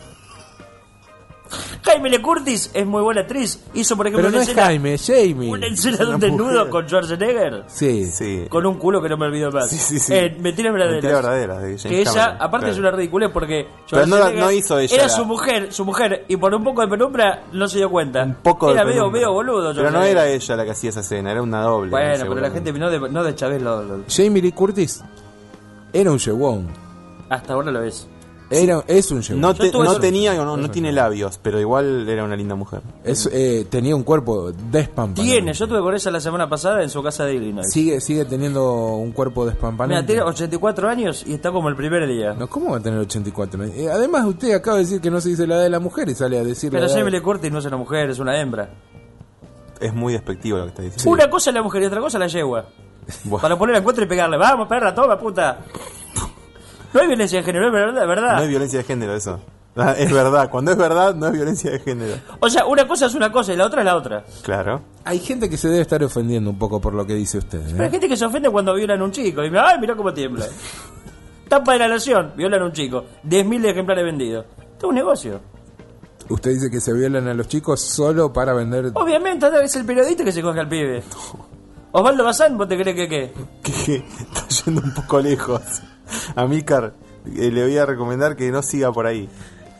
Jaime Lee Curtis es muy buena actriz. Hizo, por ejemplo, pero no es Jaime, es Jamie. Una escena de un desnudo con Schwarzenegger. Sí. Con un culo que no me olvido más. Sí. Mentiras verdaderas. Mentiras verdaderas. Que ella, aparte es una ridiculez porque pero no hizo ella. Era su mujer, y por un poco de penumbra no se dio cuenta. Un poco era de medio boludo. Pero no era ella la que hacía esa escena, era una doble. Bueno, pero la gente no de Chávez lo... Jamie Lee Curtis era un yewón. Hasta ahora lo es. Es un yewón. No tiene labios, pero igual era una linda mujer. Tenía un cuerpo despampanante. Yo tuve con ella la semana pasada en su casa de Illinois. Sigue teniendo un cuerpo despampanante. Mira, tiene 84 años y está como el primer día. No, ¿cómo va a tener 84? Además, usted acaba de decir que no se dice la edad de la mujer y sale a decir pero la edad. Jamie Lee Curtis no es una mujer, es una hembra. Es muy despectivo lo que está diciendo. Una cosa es la mujer y otra cosa es la yegua. Para ponerla en contra y pegarle. Vamos, perra, toma, puta. No hay violencia de género, es verdad. No hay violencia de género, eso. Es verdad, cuando es verdad, no es violencia de género. O sea, una cosa es una cosa y la otra es la otra. Claro. Hay gente que se debe estar ofendiendo un poco por lo que dice usted. Pero hay gente que se ofende cuando violan a un chico. Y ay, mirá cómo tiembla. Tapa de la nación, violan a un chico. 10.000 ejemplares vendidos. Esto es un negocio. Usted dice que se violan a los chicos solo para vender... Obviamente, es el periodista que se coge al pibe. Osvaldo Bazán, ¿vos te crees que qué? Que está yendo un poco lejos. A Milcar le voy a recomendar que no siga por ahí.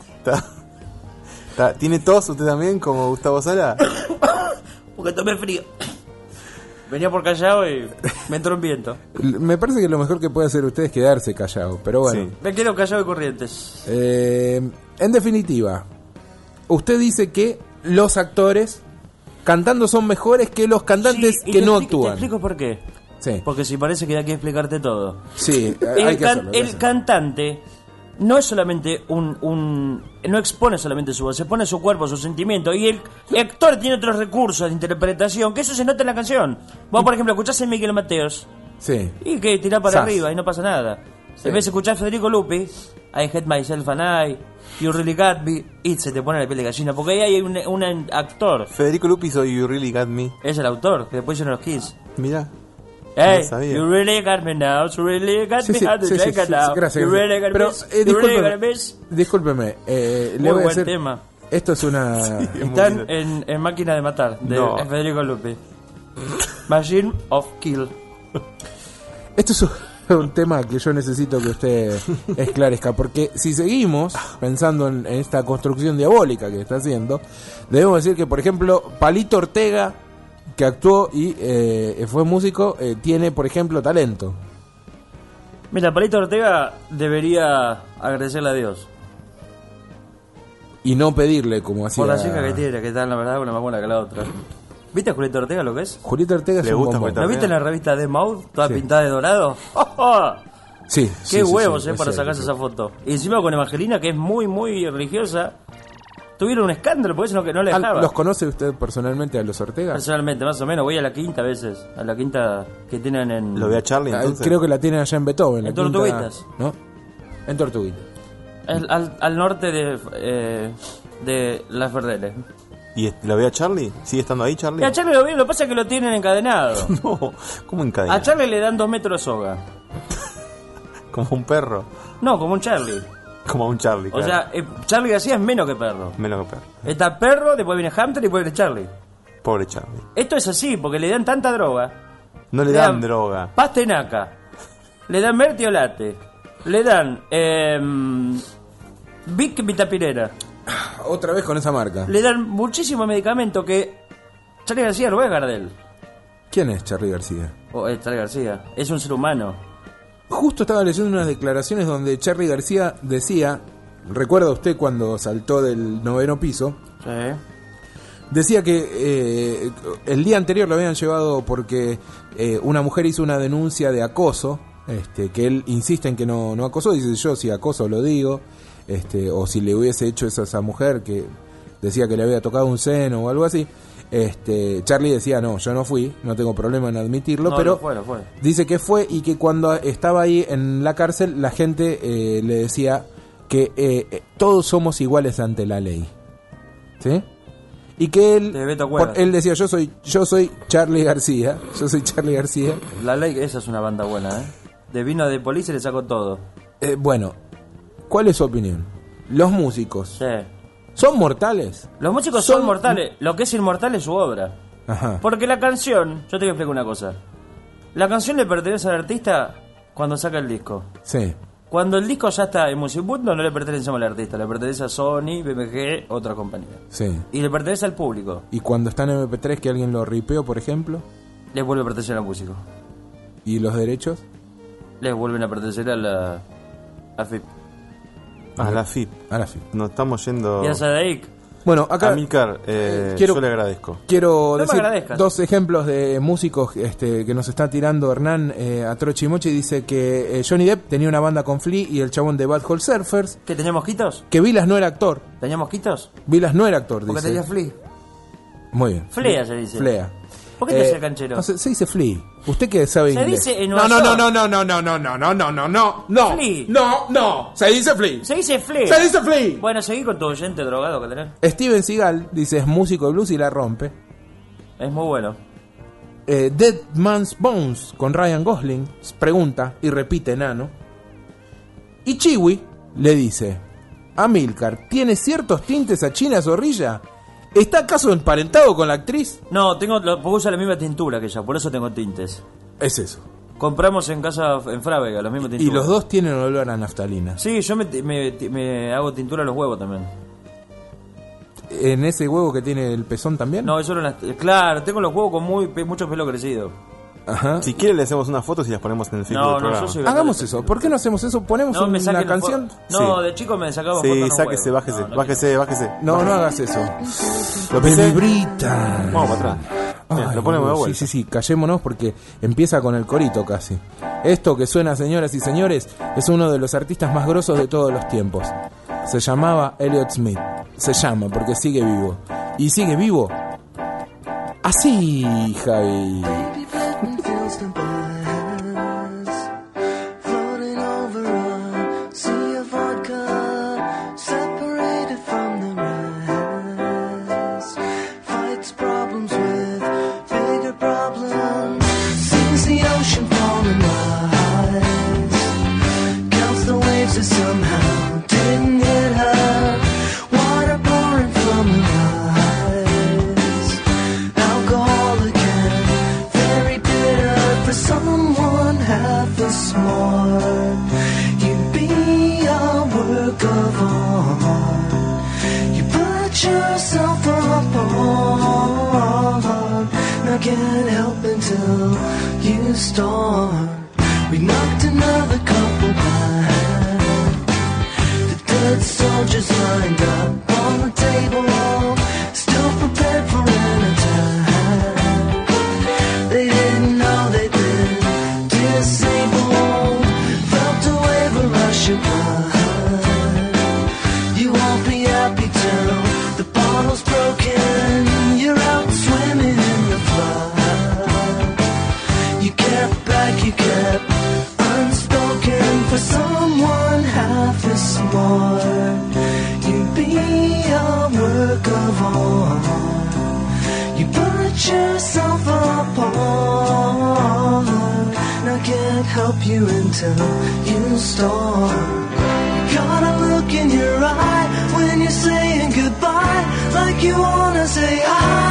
¿Tiene tos usted también, como Gustavo Sala? Porque tomé frío. Venía por Callao y me entró un viento. Me parece que lo mejor que puede hacer usted es quedarse callado, pero bueno. Sí. Me quedo Callao y Corrientes. En definitiva, usted dice que los actores cantando son mejores que los cantantes que no actúan. Te explico por qué. Sí. Porque si parece que hay que explicarte todo. Sí, hay que hacerlo. El cantante no es solamente no expone solamente su voz, se pone su cuerpo, su sentimiento. Y el actor tiene otros recursos de interpretación, que eso se nota en la canción. Vos, por ejemplo, escuchás a Miguel Mateos. Sí. Y que tirá para arriba y no pasa nada. Sí. En vez de escuchar a Federico Lupi, I Hate Myself and I, You Really Got Me, y se te pone la piel de gallina. Porque ahí hay un actor. Federico Lupi hizo You Really Got Me. Es el autor, que después hicieron los Kiss. Mirá. Hey, no you really got me now, you really got me how to take it now. Gracias. You really got me. Discúlpeme, le voy a hacer... tema. Esto es una... Están en Máquina de Matar, de Federico Lupi. Machine of Kill. Esto es un tema que yo necesito que usted esclarezca, porque si seguimos pensando en esta construcción diabólica que está haciendo, debemos decir que, por ejemplo, Palito Ortega, que actuó y fue músico, tiene, por ejemplo, talento. Mira, Palito Ortega debería agradecerle a Dios. Y no pedirle, como hacía... Por la chica que tiene, que está, la verdad, una más buena que la otra. ¿Viste a Julieta Ortega lo que es? Julieta Ortega es un bombón. ¿No viste en la revista The Mouth? Toda pintada de dorado. ¡Oh! Sí. Qué huevos, para sacarse esa foto. Y encima con Evangelina, que es muy, muy religiosa. Tuvieron un escándalo, porque eso no le dejaba. ¿Los conoce usted personalmente a los Ortega? Personalmente, más o menos. Voy a la quinta a veces. A la quinta que tienen en... ¿Lo ve a Charlie entonces? Creo que la tienen allá en Beethoven. En Tortuguitas. ¿No? En Tortuguitas. Al norte de Las Verdeles. ¿Y lo ve a Charlie? ¿Sigue estando ahí Charlie? Y a Charlie lo que pasa es que lo tienen encadenado. No, ¿cómo encadenado? A Charlie le dan 2 metros de soga. Como un perro. No, como un Charlie. Como un Charlie, O sea, Charlie García es menos que perro. Menos que perro. Está perro, después viene Hamster y después viene Charlie. Pobre Charlie. Esto es así, porque le dan tanta droga. No le dan droga. Pastenaca. Le dan mertiolate. Le dan Vic Vitapirera. Otra vez con esa marca. Le dan muchísimo medicamento que Charlie García no es Gardel. ¿Quién es Charlie García? Charlie García. Es un ser humano. Justo estaba leyendo unas declaraciones donde Charlie García decía, ¿recuerda usted cuando saltó del 9º piso? Sí. Decía que el día anterior lo habían llevado porque una mujer hizo una denuncia de acoso, que él insiste en que no acosó. Dice, yo si acoso lo digo, o si le hubiese hecho eso a esa mujer que decía que le había tocado un seno o algo así. Charlie decía, no, yo no fui, no tengo problema en admitirlo, pero no fue. Dice que fue y que cuando estaba ahí en la cárcel la gente le decía que todos somos iguales ante la ley, ¿sí? Y que él decía, yo soy Charlie García, La ley, esa es una banda buena, De vino de policía le sacó todo. Bueno, ¿cuál es su opinión? Los músicos. Sí. ¿Son mortales? Los músicos son mortales. Lo que es inmortal es su obra. Ajá. Porque la canción, yo te voy a explicar una cosa. La canción le pertenece al artista cuando saca el disco. Sí. Cuando el disco ya está en Music Mundo, no le pertenece al artista, le pertenece a Sony, BMG, otra compañía. Sí. Y le pertenece al público. ¿Y cuando está en MP3 que alguien lo ripeó, por ejemplo? Les vuelve a pertenecer al músico. ¿Y los derechos? Les vuelven a pertenecer a la FIP. A la FIP. Nos estamos yendo... Y a Sadaic. Bueno, acá... Amilcar, yo le agradezco. Quiero decir dos ejemplos de músicos que nos está tirando Hernán a Troche y Moche. Dice que Johnny Depp tenía una banda con Flea y el chabón de Bad Hole Surfers. ¿Que tenía mosquitos? Que Vilas no era actor. ¿Tenía mosquitos? Vilas no era actor, dice. Porque tenía Flea. Muy bien. Flea se dice. Flea. ¿Por qué te hace canchero? No, se dice Flea. ¿Usted qué sabe inglés? Se dice en No. Flea. No. Se dice Flea. Se dice Flea. Se dice Flea. Bueno, seguí con tu oyente drogado que tenés. Steven Seagal dice es músico de blues y la rompe. Es muy bueno. Dead Man's Bones con Ryan Gosling pregunta y repite enano. Y Chiwi le dice: Amilcar, ¿tiene ciertos tintes a China Zorrilla? ¿Está acaso emparentado con la actriz? No, porque usa la misma tintura que ella, por eso tengo tintes. Es eso. Compramos en casa en Frávega la misma tintura. Y los dos tienen olor a naftalina. Sí, yo me hago tintura a los huevos también. ¿En ese huevo que tiene el pezón también? No, eso claro, tengo los huevos con mucho pelo crecido. Ajá. Si quiere le hacemos unas fotos y las ponemos en el feed del programa. Hagamos eso. ¿Por qué no hacemos eso? Ponemos una canción. No, de chico me sacaba fotos. Sí, sáquese, bájese. No hagas eso. Lo Belibrita. Vamos para atrás. Bien, lo ponemos de vuelta. Sí, callémonos porque empieza con el corito casi. Esto que suena, señoras y señores, es uno de los artistas más grosos de todos los tiempos. Se llamaba Elliott Smith. Se llama porque sigue vivo. Y sigue vivo así, Javi. Can't help until you start. We knocked another couple behind. The dead soldiers lined up on the table, still prepared for an attack. They didn't know they'd been disabled. Felt a wave of rushing blood. You won't be happy till the bottle's broken. You're out swimming in the flood. You kept back, you kept unspoken. For someone half as smart, you'd be a work of art. You put yourself apart. Now can't help you until you start. Got a look in your eye when you're saying goodbye, like you wanna say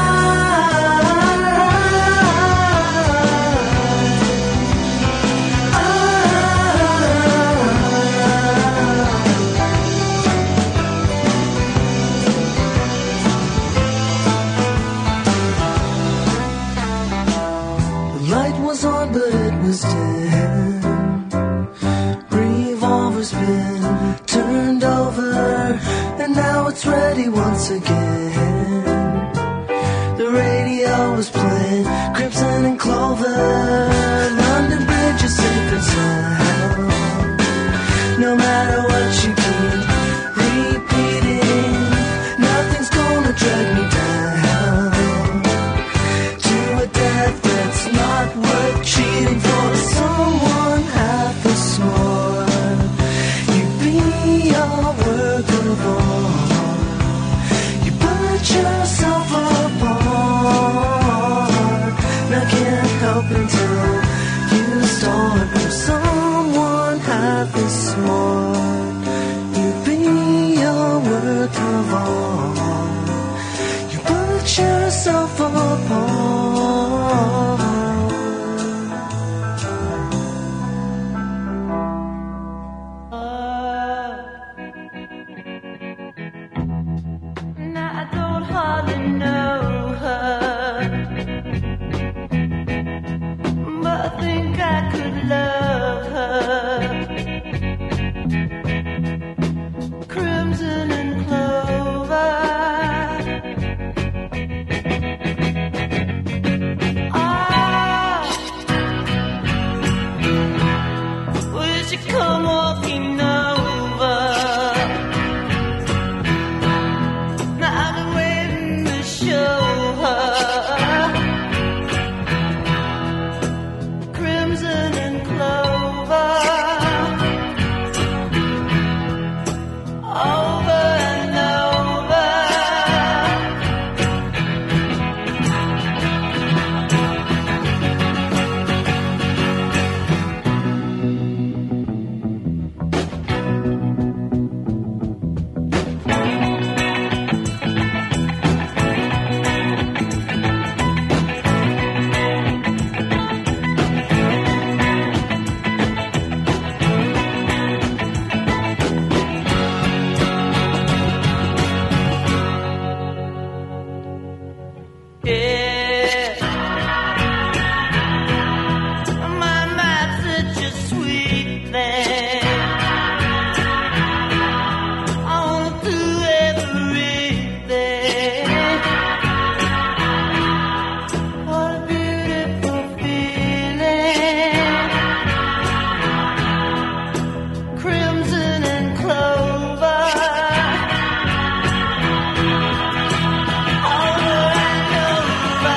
The light was on, but it was dim. Revolver's been turned over, and now it's ready once again. The radio was playing Crimson and Clover. London Bridge is safe and sound. No matter what you keep repeating, nothing's gonna drag me down to a death that's not worth cheating for. Someone half as smart, you'd be a work of art. You put yourself apart. Now can't help until you start from someone half as smart. You'd be a work of art. You put yourself apart. Now I don't hardly know her, but I think I could love her. Crimson and clover. Will she come walking over? Now I've been waiting to show her. Crimson and clover. Over and over. Yeah. My mind's such a sweet thing. I wanna do everything. What a beautiful feeling. Crimson and clover. Over and over.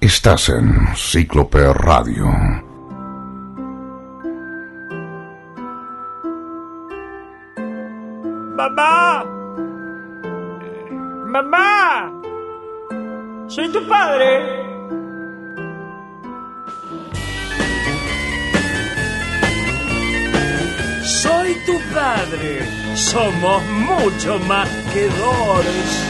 Estás en Cíclope Radio. ¡Mamá! ¡Mamá! ¡Soy tu padre! Soy tu padre. Somos mucho más que Doors.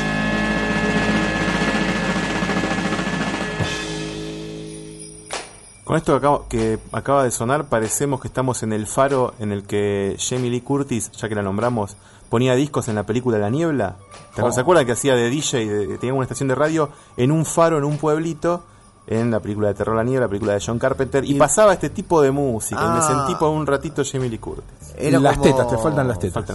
Con esto que acaba de sonar, parecemos que estamos en el faro en el que Jamie Lee Curtis, ya que la nombramos, ponía discos en la película La Niebla. ¿Se acuerdan que hacía de DJ, tenía una estación de radio en un faro, en un pueblito, en la película de terror La Niebla, la película de John Carpenter, y pasaba este tipo de música, y me sentí por un ratito Jamie Lee Curtis. Las tetas, te faltan las tetas.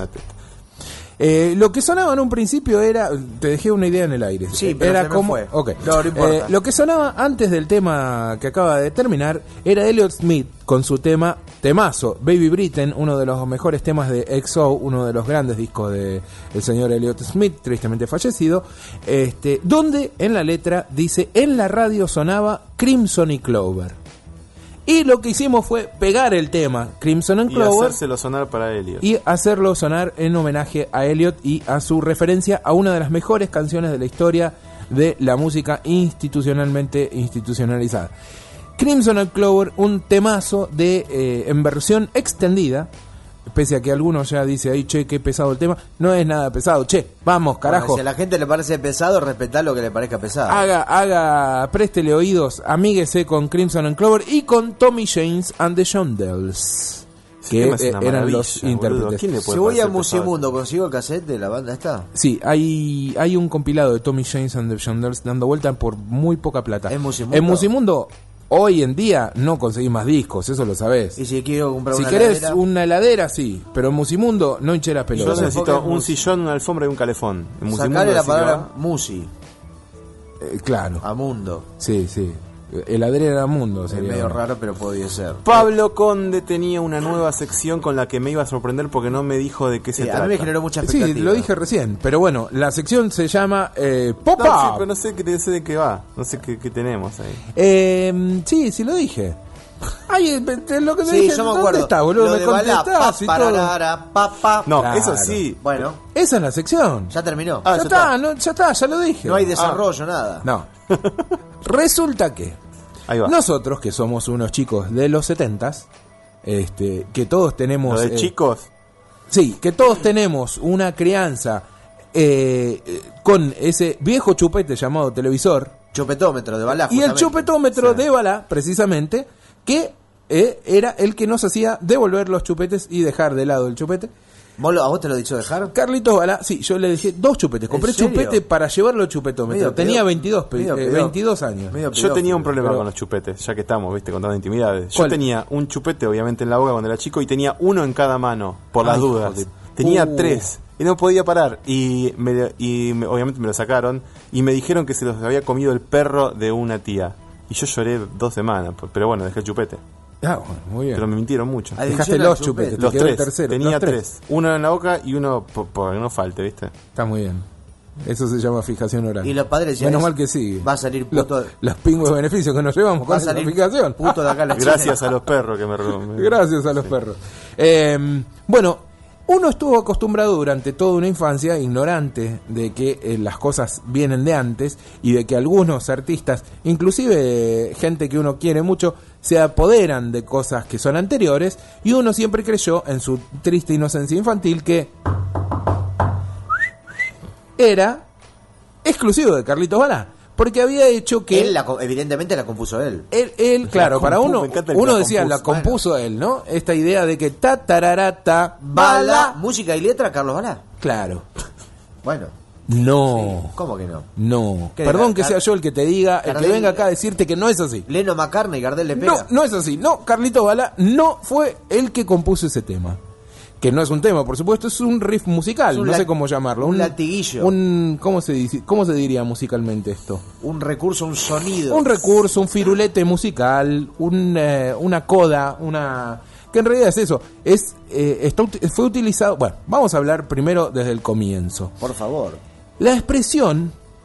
Lo que sonaba en un principio era, te dejé una idea en el aire. Sí, pero era se me como, fue. Okay. No importa. Lo que sonaba antes del tema que acaba de terminar era Elliott Smith con su temazo, Baby Britain, uno de los mejores temas de XO, uno de los grandes discos de el señor Elliott Smith, tristemente fallecido, donde en la letra dice: en la radio sonaba Crimson y Clover. Y lo que hicimos fue pegar el tema Crimson and Clover y hacérselo sonar para Elliott. Y hacerlo sonar en homenaje a Elliott y a su referencia a una de las mejores canciones de la historia de la música institucionalmente institucionalizada. Crimson and Clover, un temazo en versión extendida. Pese a que algunos ya dice ahí, che, qué pesado el tema, no es nada pesado, che, vamos, carajo. Bueno, si a la gente le parece pesado, respetá lo que le parezca pesado. Préstele oídos, amíguese con Crimson and Clover y con Tommy James and the Shondells, que eran los intérpretes. Si voy a Musimundo, ¿consigo el cassette de la banda esta? Sí, hay un compilado de Tommy James and the Shondells dando vuelta por muy poca plata. ¿En Musimundo? En Musimundo hoy en día no conseguís más discos, eso lo sabés. Y si quiero comprar una heladera. Si querés una heladera, sí, pero en Musimundo no hinché las pelotas. Yo necesito un sillón, una alfombra y un calefón. En Sacale la palabra Musi. Claro. A Mundo. Sí. Heladera a Mundo Es sería. medio raro, pero podía ser. Pablo Conde tenía una nueva sección con la que me iba a sorprender porque no me dijo de qué se trata. A mí me generó mucha expectativa. Sí, lo dije recién, pero bueno, la sección se llama Pop Up. No, sí, pero no sé de qué va, no sé qué tenemos ahí. Sí, lo dije. Ay, lo que te sí, dije, yo me ¿dónde acuerdo. está, boludo? Lo Me de Balá, contestás y todo. No, claro. Eso sí. Bueno. Esa es la sección. Ya terminó. Ya está, ya lo dije. No hay desarrollo, nada. No. Resulta que ahí va. Nosotros, que somos unos chicos de los 70s, que todos tenemos... ¿Lo de chicos? Sí, que todos tenemos una crianza con ese viejo chupete llamado televisor. Chupetómetro de Balá. Y el chupetómetro de Balá, precisamente, que era el que nos hacía devolver los chupetes y dejar de lado el chupete. ¿A vos te lo he dicho dejar? Carlitos Balá, sí, yo le dije 2 chupetes. Compré chupete para llevarlo al chupetómetro. Tenía 22 años. Yo tenía un problema con los chupetes, ya que estamos, contando intimidades. Yo tenía un chupete, obviamente, en la boca cuando era chico y tenía uno en cada mano, por las dudas. Tenía 3 y no podía parar. Y obviamente me lo sacaron y me dijeron que se los había comido el perro de una tía. Y yo lloré 2 semanas, pero bueno, dejé el chupete. Bueno, muy bien. Pero me mintieron mucho. Dejaste los chupetes, los 3. Tenía los 3. Uno en la boca y uno para que no falte, ¿viste? Está muy bien. Eso se llama fijación oral. Y los padres decían, menos mal que sí. Va a salir puto. Los pingües beneficios que nos llevamos con esa fijación. Puto de acá la Gracias a los perros que me Gracias a los perros. Bueno, uno estuvo acostumbrado durante toda una infancia, ignorante de que las cosas vienen de antes y de que algunos artistas, inclusive gente que uno quiere mucho, se apoderan de cosas que son anteriores, y uno siempre creyó en su triste inocencia infantil que era exclusivo de Carlitos Balá, porque había hecho que él evidentemente la compuso él. Él claro, para uno decía la compuso él, ¿no? Esta idea de que tararata Balá, música y letra Carlos Balá. Claro. Bueno. No. Sí. ¿Cómo que no? No. Perdón que sea yo el que te diga, el que venga acá a decirte que no es así. Leno McCartney y Gardel le pega. No es así. No, Carlitos Balá no fue el que compuso ese tema. Que no es un tema, por supuesto, es un riff musical, no sé cómo llamarlo. Un latiguillo. ¿Cómo se diría musicalmente esto? Un recurso, un sonido. Un recurso, un firulete musical, una coda, que en realidad es eso. Fue utilizado... Bueno, vamos a hablar primero desde el comienzo. Por favor. La expresión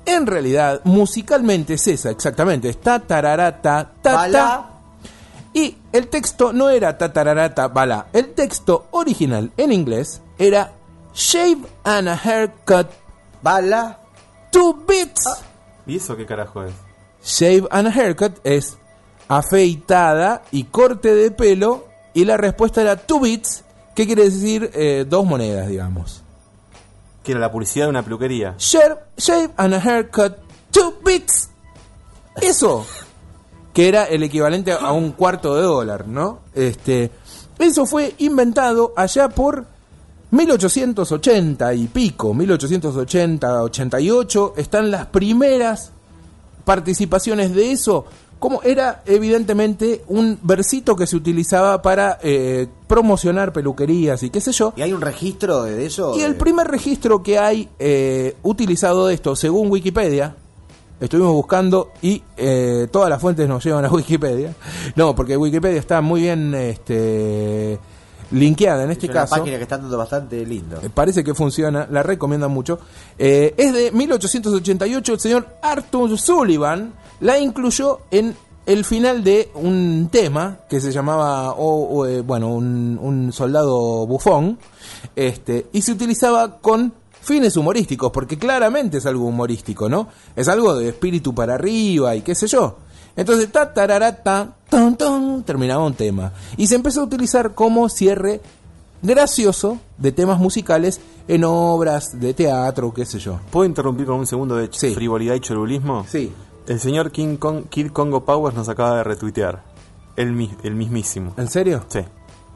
En realidad, musicalmente es esa, exactamente. Es ta tarara ta ta ta. Y el texto no era ta tarara ta bala. El texto original en inglés era shave and a haircut bala 2 beats. ¿Y eso qué carajo es? Shave and a haircut es afeitada y corte de pelo. Y la respuesta era 2 beats, que quiere decir 2 monedas, digamos. Que era la publicidad de una peluquería. Shave and a haircut 2 beats. Eso. Que era el equivalente a $0.25, ¿no? Eso fue inventado allá por 1880 y pico, 1880, 88. Están las primeras participaciones de eso. Como era evidentemente un versito que se utilizaba para promocionar peluquerías y qué sé yo. ¿Y hay un registro de eso? Y el primer registro que hay utilizado de esto, según Wikipedia, estuvimos buscando y todas las fuentes nos llevan a Wikipedia. No, porque Wikipedia está muy bien linkeada en este caso. Es una página que está dando bastante lindo. Parece que funciona, la recomiendan mucho. Es de 1888, el señor Arthur Sullivan la incluyó en el final de un tema que se llamaba un soldado bufón, y se utilizaba con fines humorísticos, porque claramente es algo humorístico, ¿no? Es algo de espíritu para arriba y qué sé yo. Entonces, ta tararata, ton ton, terminaba un tema. Y se empezó a utilizar como cierre gracioso de temas musicales en obras de teatro, qué sé yo. ¿Puedo interrumpir con un segundo de frivolidad y chorulismo? Sí. El señor Kid Congo Powers nos acaba de retuitear. El mismísimo. ¿En serio? Sí.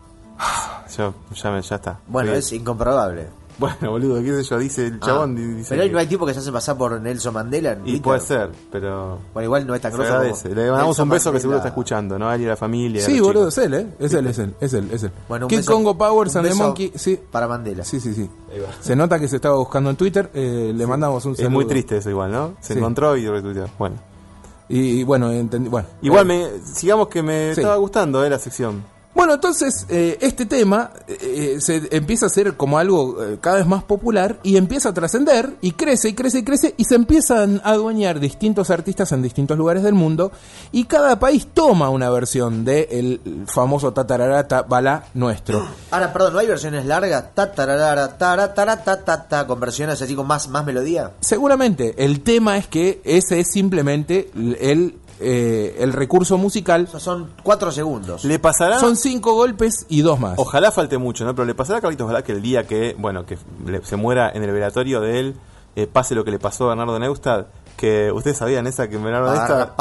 Ya está. Bueno, es incomprobable. Bueno, boludo, qué sé yo, dice el chabón. Dice pero no hay tipo que se hace pasar por Nelson Mandela. Y puede ser, pero... Bueno, igual no es tan grosso como... Le mandamos un beso que seguro está escuchando, ¿no? A él y a la familia. Sí, boludo, es él, Es él. Bueno, Kid Congo Powers and the Monkey. Sí. Para Mandela. Sí. Se nota que se estaba buscando en Twitter. Le mandamos un saludo. Es muy triste eso igual, ¿no? Se encontró y retuiteó. Bueno. Y bueno, entendí. Bueno. Igual sigamos que me estaba gustando la sección. Bueno, entonces este tema se empieza a hacer como algo cada vez más popular y empieza a trascender y crece y se empiezan a adueñar distintos artistas en distintos lugares del mundo y cada país toma una versión del famoso tatararata balá nuestro. Ahora, perdón, ¿no hay versiones largas? Tatarara, taratata, con versiones así con más melodía. Seguramente, el tema es que ese es simplemente el recurso musical. O sea, son 4 segundos. Le pasará. Son 5 golpes y 2 más. Ojalá falte mucho, ¿no? Pero le pasará a Carlitos Balá que el día que se muera en el velatorio de él, pase lo que le pasó a Bernardo Neustadt. Que ustedes sabían esa que Bernardo Neustadt.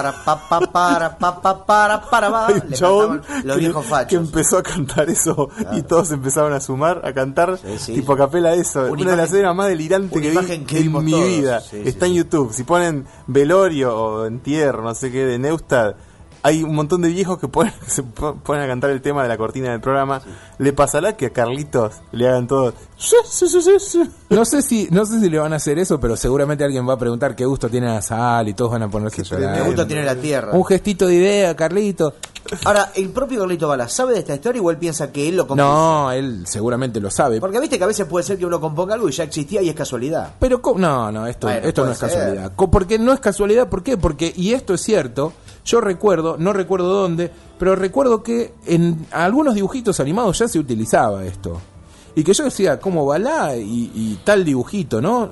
Hay un chabón los viejos fachos que empezó a cantar eso y todos empezaron a sumar, a cantar tipo a capela eso. Una de las escenas más delirantes que vi en mi vida. Está en YouTube. Si ponen velorio o entierro, no sé qué, de Neustadt, hay un montón de viejos que se ponen a cantar el tema de la cortina del programa. Le pasará que a Carlitos le hagan todo. No sé si le van a hacer eso, pero seguramente alguien va a preguntar qué gusto tiene la sal y todos van a ponerse a llorar. Qué gusto tiene la tierra. Un gestito de idea, Carlito. Ahora, el propio Carlito Balá sabe de esta historia, igual piensa que él lo compuso. No, él seguramente lo sabe. Porque viste que a veces puede ser que uno componga algo y ya existía y es casualidad. Pero no, esto no es casualidad. Porque no es casualidad, ¿por qué? Porque, y esto es cierto, yo no recuerdo dónde, pero recuerdo que en algunos dibujitos animados ya se utilizaba esto. Y que yo decía, como Balá y tal dibujito, ¿no?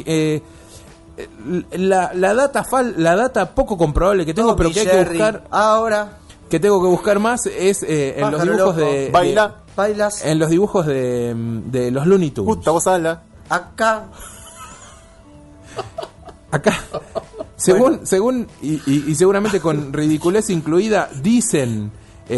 La data poco comprobable que tengo, pero que hay que buscar ahora, que tengo que buscar más, es en los dibujos de bailas, en los dibujos de los Looney Tunes. Puta, vos habla. Acá según y seguramente con ridiculez incluida, dicen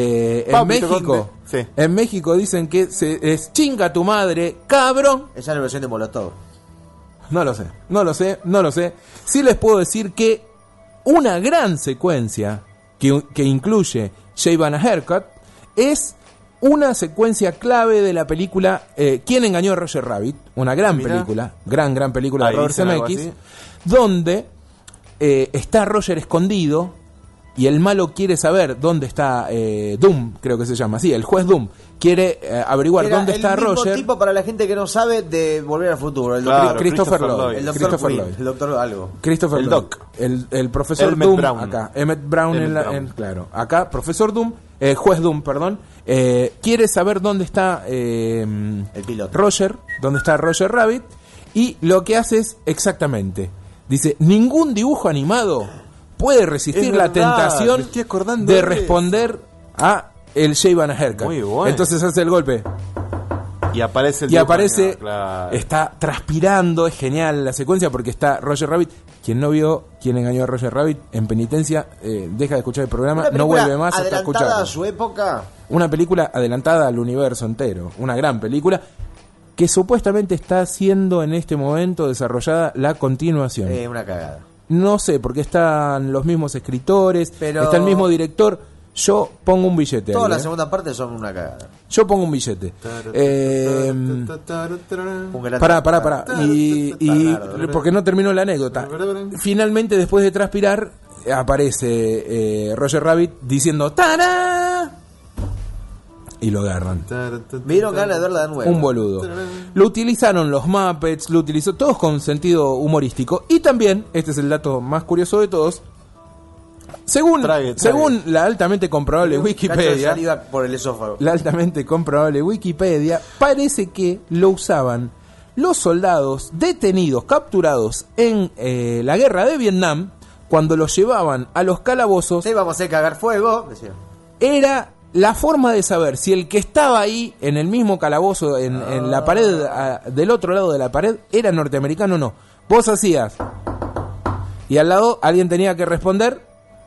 en México dicen que es chinga tu madre, cabrón. Esa es la versión de Molotov. No lo sé. Sí les puedo decir que una gran secuencia que incluye Shave and a Haircut es una secuencia clave de la película ¿Quién engañó a Roger Rabbit? Una gran película de Robert Zemeckis, donde está Roger escondido y el malo quiere saber dónde está Doom, creo que se llama, sí, el juez Doom quiere averiguar dónde está Roger. El mismo tipo, para la gente que no sabe, de Volver al Futuro, el Christopher Lloyd. El doctor Quinn, el doctor algo. Christopher Lloyd. Doc. El profesor Emmett Doom Brown. acá, Emmett Brown, claro, acá profesor Doom, juez Doom, perdón, quiere saber dónde está el piloto. Roger, dónde está Roger Rabbit, y lo que hace es exactamente, dice, ningún dibujo animado puede resistir la tentación de responder a el Shave and a Haircut. Muy bueno. Entonces hace el golpe y aparece claro. Está transpirando, es genial la secuencia porque está Roger Rabbit. Quien no vio Quién engañó a Roger Rabbit, en penitencia, deja de escuchar el programa, no vuelve más hasta escucharlo. ¿Adelantada a su época? Una película adelantada al universo entero, una gran película que supuestamente está siendo en este momento desarrollada la continuación. Una cagada. No sé, porque están los mismos escritores, pero está el mismo director. Yo pongo un billete. Toda ahí, la segunda parte son una cagada. Yo pongo un billete. Pará. Y porque no terminó la anécdota. Finalmente, después de transpirar, aparece Roger Rabbit diciendo ¡Tara! Y lo agarran. Me dieron ganas de verla de nuevo. Un boludo. Lo utilizaron los Muppets, lo utilizó todos con sentido humorístico. Y también, este es el dato más curioso de todos, según la altamente comprobable Wikipedia, por el esófago. La altamente comprobable Wikipedia, parece que lo usaban los soldados detenidos, capturados en la guerra de Vietnam, cuando los llevaban a los calabozos. Sí, vamos a hacer cagar fuego, decía. Era la forma de saber si el que estaba ahí en el mismo calabozo, en la pared, del otro lado de la pared, era norteamericano o no. Vos hacías y al lado alguien tenía que responder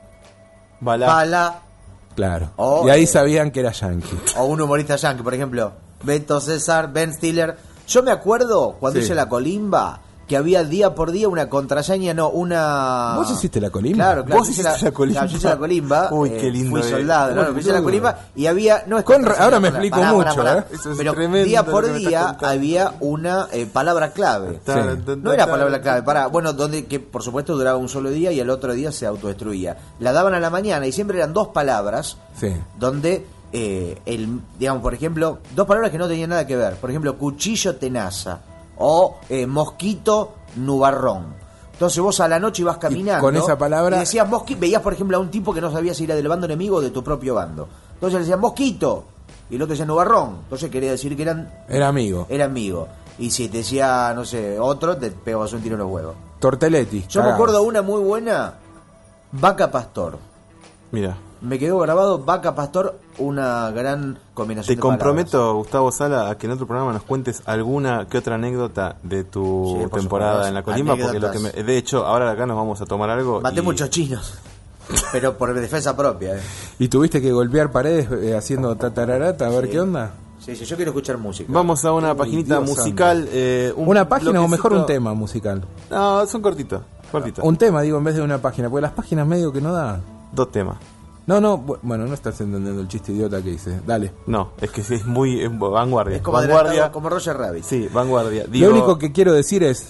Bala. Claro. Y ahí sabían que era yankee. O un humorista yankee, por ejemplo, Beto César, Ben Stiller. Yo me acuerdo cuando hice la colimba que había día por día una contraseña, ¿Vos hiciste la colimba? Claro. ¿Vos hiciste la colimba? Yo hice la colimba. Uy, qué lindo. Fui soldado, hice la colimba y había... ahora me explico mucho, pero día por día había una palabra clave. Sí. No era palabra clave, que por supuesto duraba un solo día y el otro día se autodestruía. La daban a la mañana y siempre eran dos palabras, donde... digamos, por ejemplo, dos palabras que no tenían nada que ver. Por ejemplo, cuchillo tenaza o mosquito nubarrón. Entonces vos a la noche ibas caminando con esa palabra y decías mosquito, veías por ejemplo a un tipo que no sabía si era del bando enemigo o de tu propio bando. Entonces le decían mosquito y el otro decía nubarrón. Entonces quería decir que era amigo. Y si te decía, no sé, otro, te pegabas un tiro en los huevos. Tortelletti. Yo me acuerdo una muy buena, Vaca Pastor. Mira. Me quedó grabado Vaca Pastor, una gran combinación. Te comprometo, Gustavo Sala, a que en otro programa nos cuentes alguna que otra anécdota de tu temporada en la colimba, porque de hecho, ahora acá nos vamos a tomar algo. Maté muchos chinos, pero por defensa propia. ¿Y tuviste que golpear paredes haciendo tatararata a ver qué onda? Sí, yo quiero escuchar música. Vamos a una paginita musical. ¿Una página o mejor un tema musical? No, son cortitos. Un tema, digo, en vez de una página, porque las páginas medio que no dan. 2 temas. No, bueno, no estás entendiendo el chiste idiota que hice. Dale. No, es que es muy vanguardia. Es como vanguardia, como Roger Rabbit. Sí, vanguardia. Lo único que quiero decir es...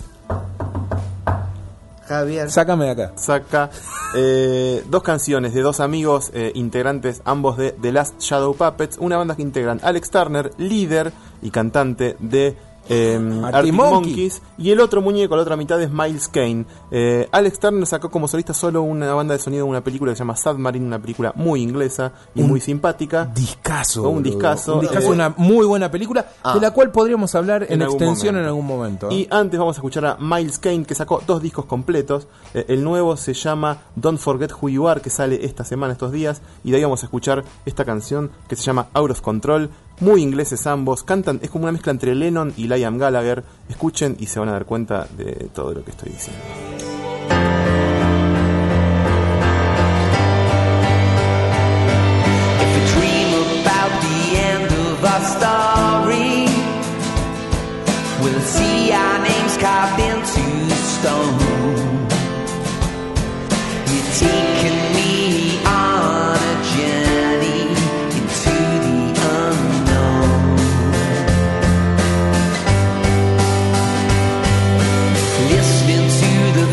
Javier, sácame de acá. Saca 2 canciones de 2 amigos integrantes, ambos de The Last Shadow Puppets, una banda que integran Alex Turner, líder y cantante de Arctic Monkeys, y el otro muñeco, la otra mitad es Miles Kane. Alex Turner sacó como solista solo una banda de sonido de una película que se llama Submarine, una película muy inglesa y muy simpática. Discazo. Un discazo. Una muy buena película de la cual podríamos hablar en extensión en algún momento. Y antes vamos a escuchar a Miles Kane, que sacó 2 discos completos. El nuevo se llama Don't Forget Who You Are, que sale esta semana, estos días, y de ahí vamos a escuchar esta canción que se llama Out of Control. Muy ingleses ambos, cantan, es como una mezcla entre Lennon y Liam Gallagher. Escuchen y se van a dar cuenta de todo lo que estoy diciendo. If you dream about the end of our story, we'll see our names carved into stone. You're taking me on a journey into the unknown. Listening to the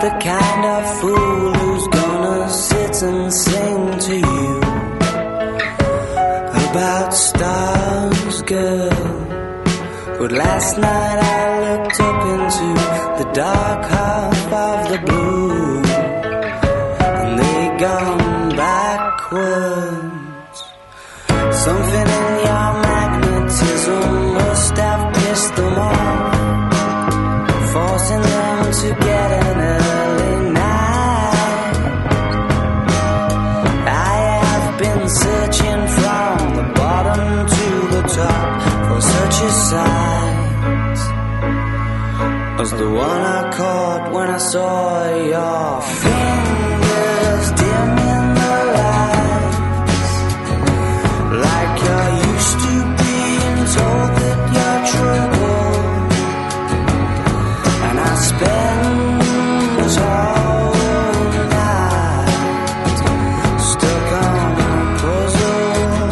the kind of fool who's gonna sit and sing to you about stars, girl. But last night I looked up into the dark half of the blue, and they gone backwards. Something in your magnetism must have pissed them off, forcing them to get an early night. I have been searching from the bottom to the top for such a sight as the one I caught when I saw your fingers dim in the lights, like you're used to being told that you're trouble. And I spend this whole night stuck on a puzzle.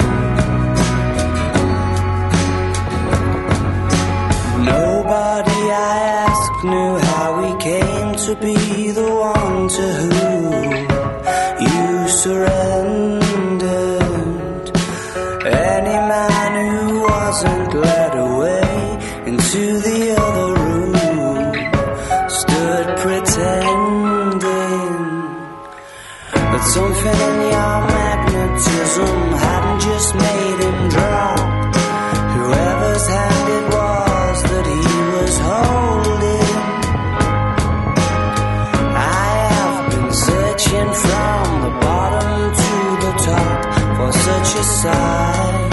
Nobody I asked knew how we came to be the one to whom you surrendered. Any man who wasn't led away into the other room stood pretending that something in your magnetism hadn't just made him drop whoever's hand it was that he was holding. I have been searching from the bottom to the top for such a sight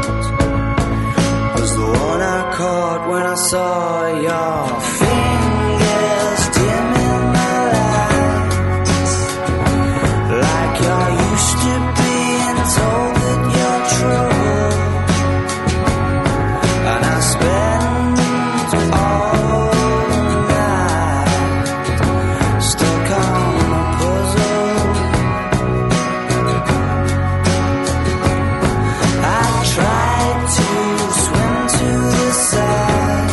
as the one I caught when I saw your fingers dim in the lights, like you're used to being told that you're trouble. And I spent all night stuck on a puzzle. I tried to swim to the side,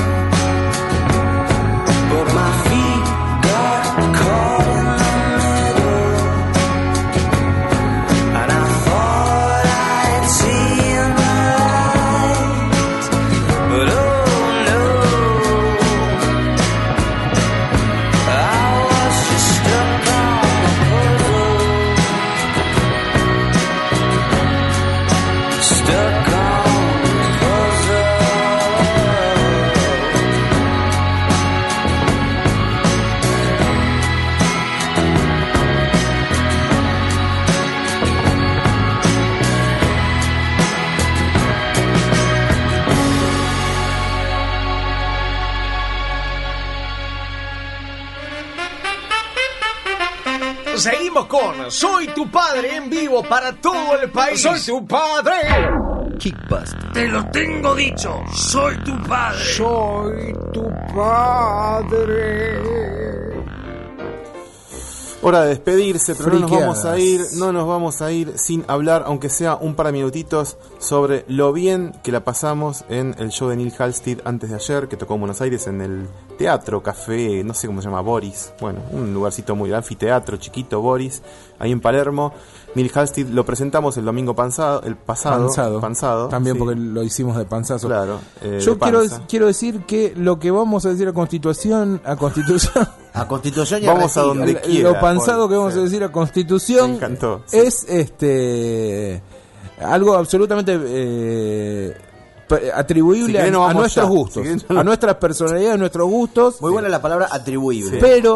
but my feet got caught in the middle, and I thought I'd seen the light, but oh no, I was just stuck on a puzzle, stuck on a puzzle. Seguimos con Soy tu padre en vivo para todo el país. ¡Soy tu padre! Kickbuster. Te lo tengo dicho, soy tu padre. Soy tu padre. Hora de despedirse, pero Friqueadas. no nos vamos a ir sin hablar, aunque sea un par de minutitos, sobre lo bien que la pasamos en el show de Neil Halstead antes de ayer, que tocó en Buenos Aires en el teatro, café, no sé cómo se llama, Boris. Bueno, un lugarcito muy anfiteatro, chiquito, Boris, ahí en Palermo. Neil Halstead lo presentamos el domingo pasado. También sí. porque lo hicimos de panzazo. Claro. Yo quiero decir que lo que vamos a decir a Constitución A Constitución y vamos a Retiro. donde quiera. lo panzado que vamos a decir a Constitución Me encantó, sí. es algo absolutamente atribuible Si querés, a nuestros gustos, a nuestras personalidades, a nuestros gustos. Muy buena la palabra atribuible.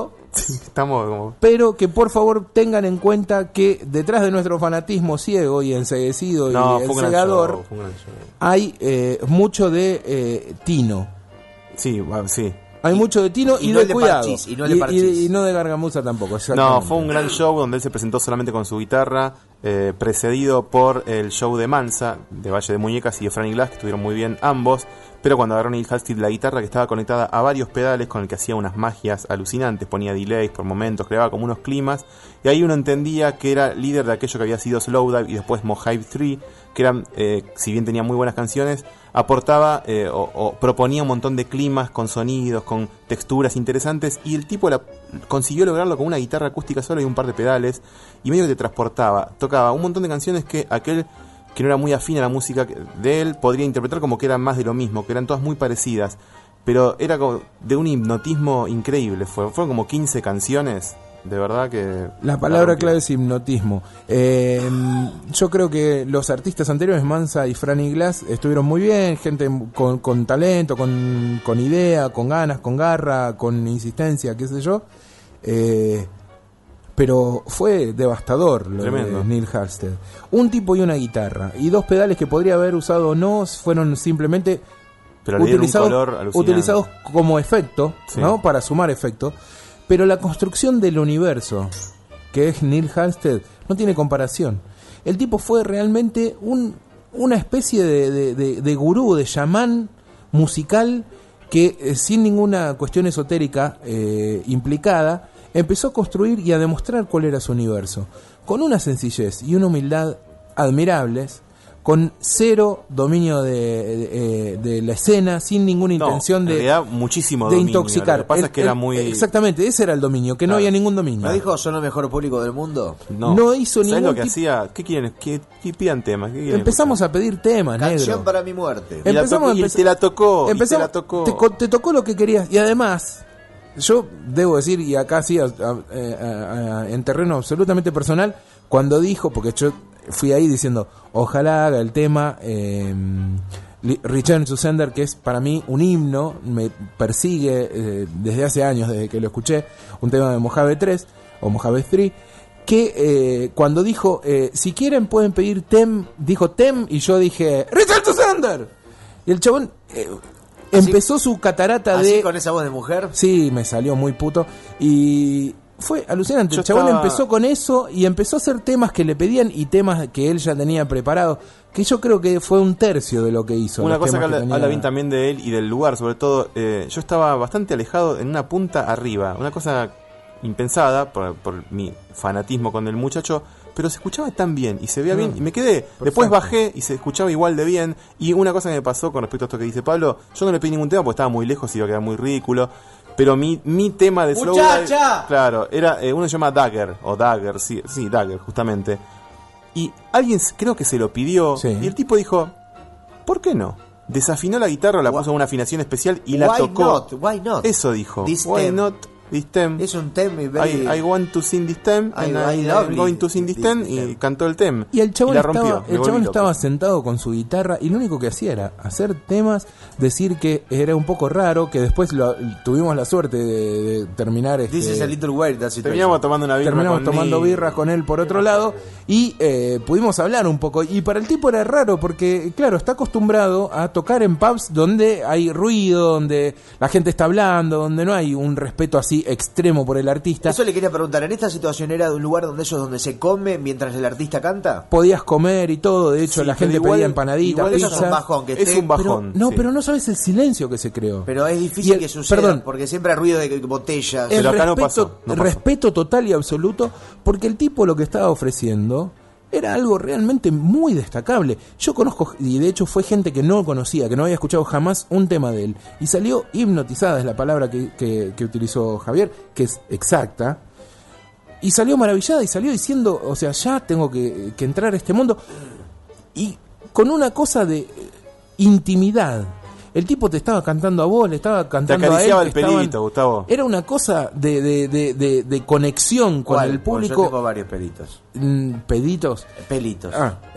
Pero que por favor tengan en cuenta que detrás de nuestro fanatismo ciego y enceguecido y encegador hay mucho de tino. Sí, sí. Hay mucho de tino y de cuidado. Y no de parchís. Y no de gargamuza tampoco. No, fue un gran show donde él se presentó solamente con su guitarra, precedido por el show de Mansa, de Valle de Muñecas y de Franny Glass, que estuvieron muy bien ambos. Pero cuando agarró Neil Halstead la guitarra, que estaba conectada a varios pedales, con el que hacía unas magias alucinantes, ponía delays por momentos, creaba como unos climas, y ahí uno entendía que era líder de aquello que había sido Slowdive y después Mojave 3, que eran, si bien tenía muy buenas canciones, aportaba o proponía un montón de climas con sonidos, con texturas interesantes, y el tipo consiguió lograrlo con una guitarra acústica sola y un par de pedales, y medio que te transportaba. Tocaba un montón de canciones que aquel que no era muy afín a la música de él podría interpretar como que eran más de lo mismo, que eran todas muy parecidas, pero era como de un hipnotismo increíble. Fueron como 15 canciones. De verdad que... La palabra clave es hipnotismo. Yo creo que los artistas anteriores, Mansa y Franny Glass, estuvieron muy bien, gente con talento, con idea, con ganas, con garra, con insistencia, qué sé yo. Pero fue devastador lo Tremendo. de Neil Halstead. Un tipo y una guitarra, y 2 pedales que podría haber usado o no, fueron simplemente pero utilizados como efecto, sí, ¿no? Para sumar efecto. Pero la construcción del universo, que es Neil Halstead, no tiene comparación. El tipo fue realmente una especie de gurú, de chamán musical que, sin ninguna cuestión esotérica implicada, empezó a construir y a demostrar cuál era su universo. Con una sencillez y una humildad admirables, con cero dominio de la escena, sin ninguna intención muchísimo de dominio. intoxicar. Lo que pasa es que era muy... Exactamente, ese era el dominio, que no había ningún dominio. ¿No dijo son el mejor público del mundo? No hizo ¿Sabes ningún lo que hacía? ¿Qué quieren? ¿Qué pidan temas? ¿Qué quieren Empezamos a pedir temas, Canción negro. para mi muerte. Y te la tocó. Te tocó lo que querías. Y además, yo debo decir, y acá sí, en terreno absolutamente personal, cuando dijo, porque yo fui ahí diciendo, ojalá haga el tema Return to Sender, que es para mí un himno, me persigue desde hace años, desde que lo escuché, un tema de Mojave 3 o Mojave 3, que cuando dijo, si quieren pueden pedir Tem, dijo Tem, y yo dije, Return to Sender, y el chabón empezó su catarata ¿así de... con esa voz de mujer? Sí, me salió muy puto, y... fue alucinante. El chabón empezó con eso y empezó a hacer temas que le pedían y temas que él ya tenía preparado, que yo creo que fue un tercio de lo que hizo. Una cosa que habla bien también de él y del lugar, sobre todo. Yo estaba bastante alejado en una punta arriba, una cosa impensada por mi fanatismo con el muchacho, pero se escuchaba tan bien y se veía bien y me quedé. Perfecto. Después bajé y se escuchaba igual de bien. Y una cosa que me pasó con respecto a esto que dice Pablo, yo no le pedí ningún tema porque estaba muy lejos y iba a quedar muy ridículo. Pero mi tema de Slowdive, claro, era uno se llama Dagger, o Dagger, sí, Dagger, justamente. Y alguien creo que se lo pidió, y el tipo dijo, ¿por qué no? Desafinó la guitarra, la puso en una afinación especial y la tocó. Why not? Eso dijo. Why not? This tem. Es un tem I want to sing this tem and I'm going to sing this tem, y cantó el tem y el chabón la rompió. El chabón estaba sentado con su guitarra y lo único que hacía era hacer temas, decir que era un poco raro, que después tuvimos la suerte de terminar This is a little weird, terminamos tomando una birra, terminamos tomando birras con él por otro lado y pudimos hablar un poco, y para el tipo era raro porque claro, está acostumbrado a tocar en pubs donde hay ruido, donde la gente está hablando, donde no hay un respeto así extremo por el artista. Eso le quería preguntar, ¿en esta situación era de un lugar donde se come mientras el artista canta? Podías comer y todo, de hecho la gente pedía empanaditas, pizzas. Eso es un bajón, es un bajón. Pero no sabes el silencio que se creó. Pero es difícil que suceda, porque siempre hay ruido de botellas. Pero acá no pasó. Respeto total y absoluto, porque el tipo lo que estaba ofreciendo era algo realmente muy destacable. Yo conozco, y de hecho fue gente que no conocía, que no había escuchado jamás un tema de él, y salió hipnotizada, es la palabra que utilizó Javier, que es exacta, y salió maravillada y salió diciendo, o sea, ya tengo que entrar a este mundo, y con una cosa de intimidad. El tipo te estaba cantando a vos, le estaba cantando a él. Te acariciaba el pelito, Gustavo. Era una cosa de conexión con el público. Yo tengo varios pelitos. ¿Peditos? Pelitos.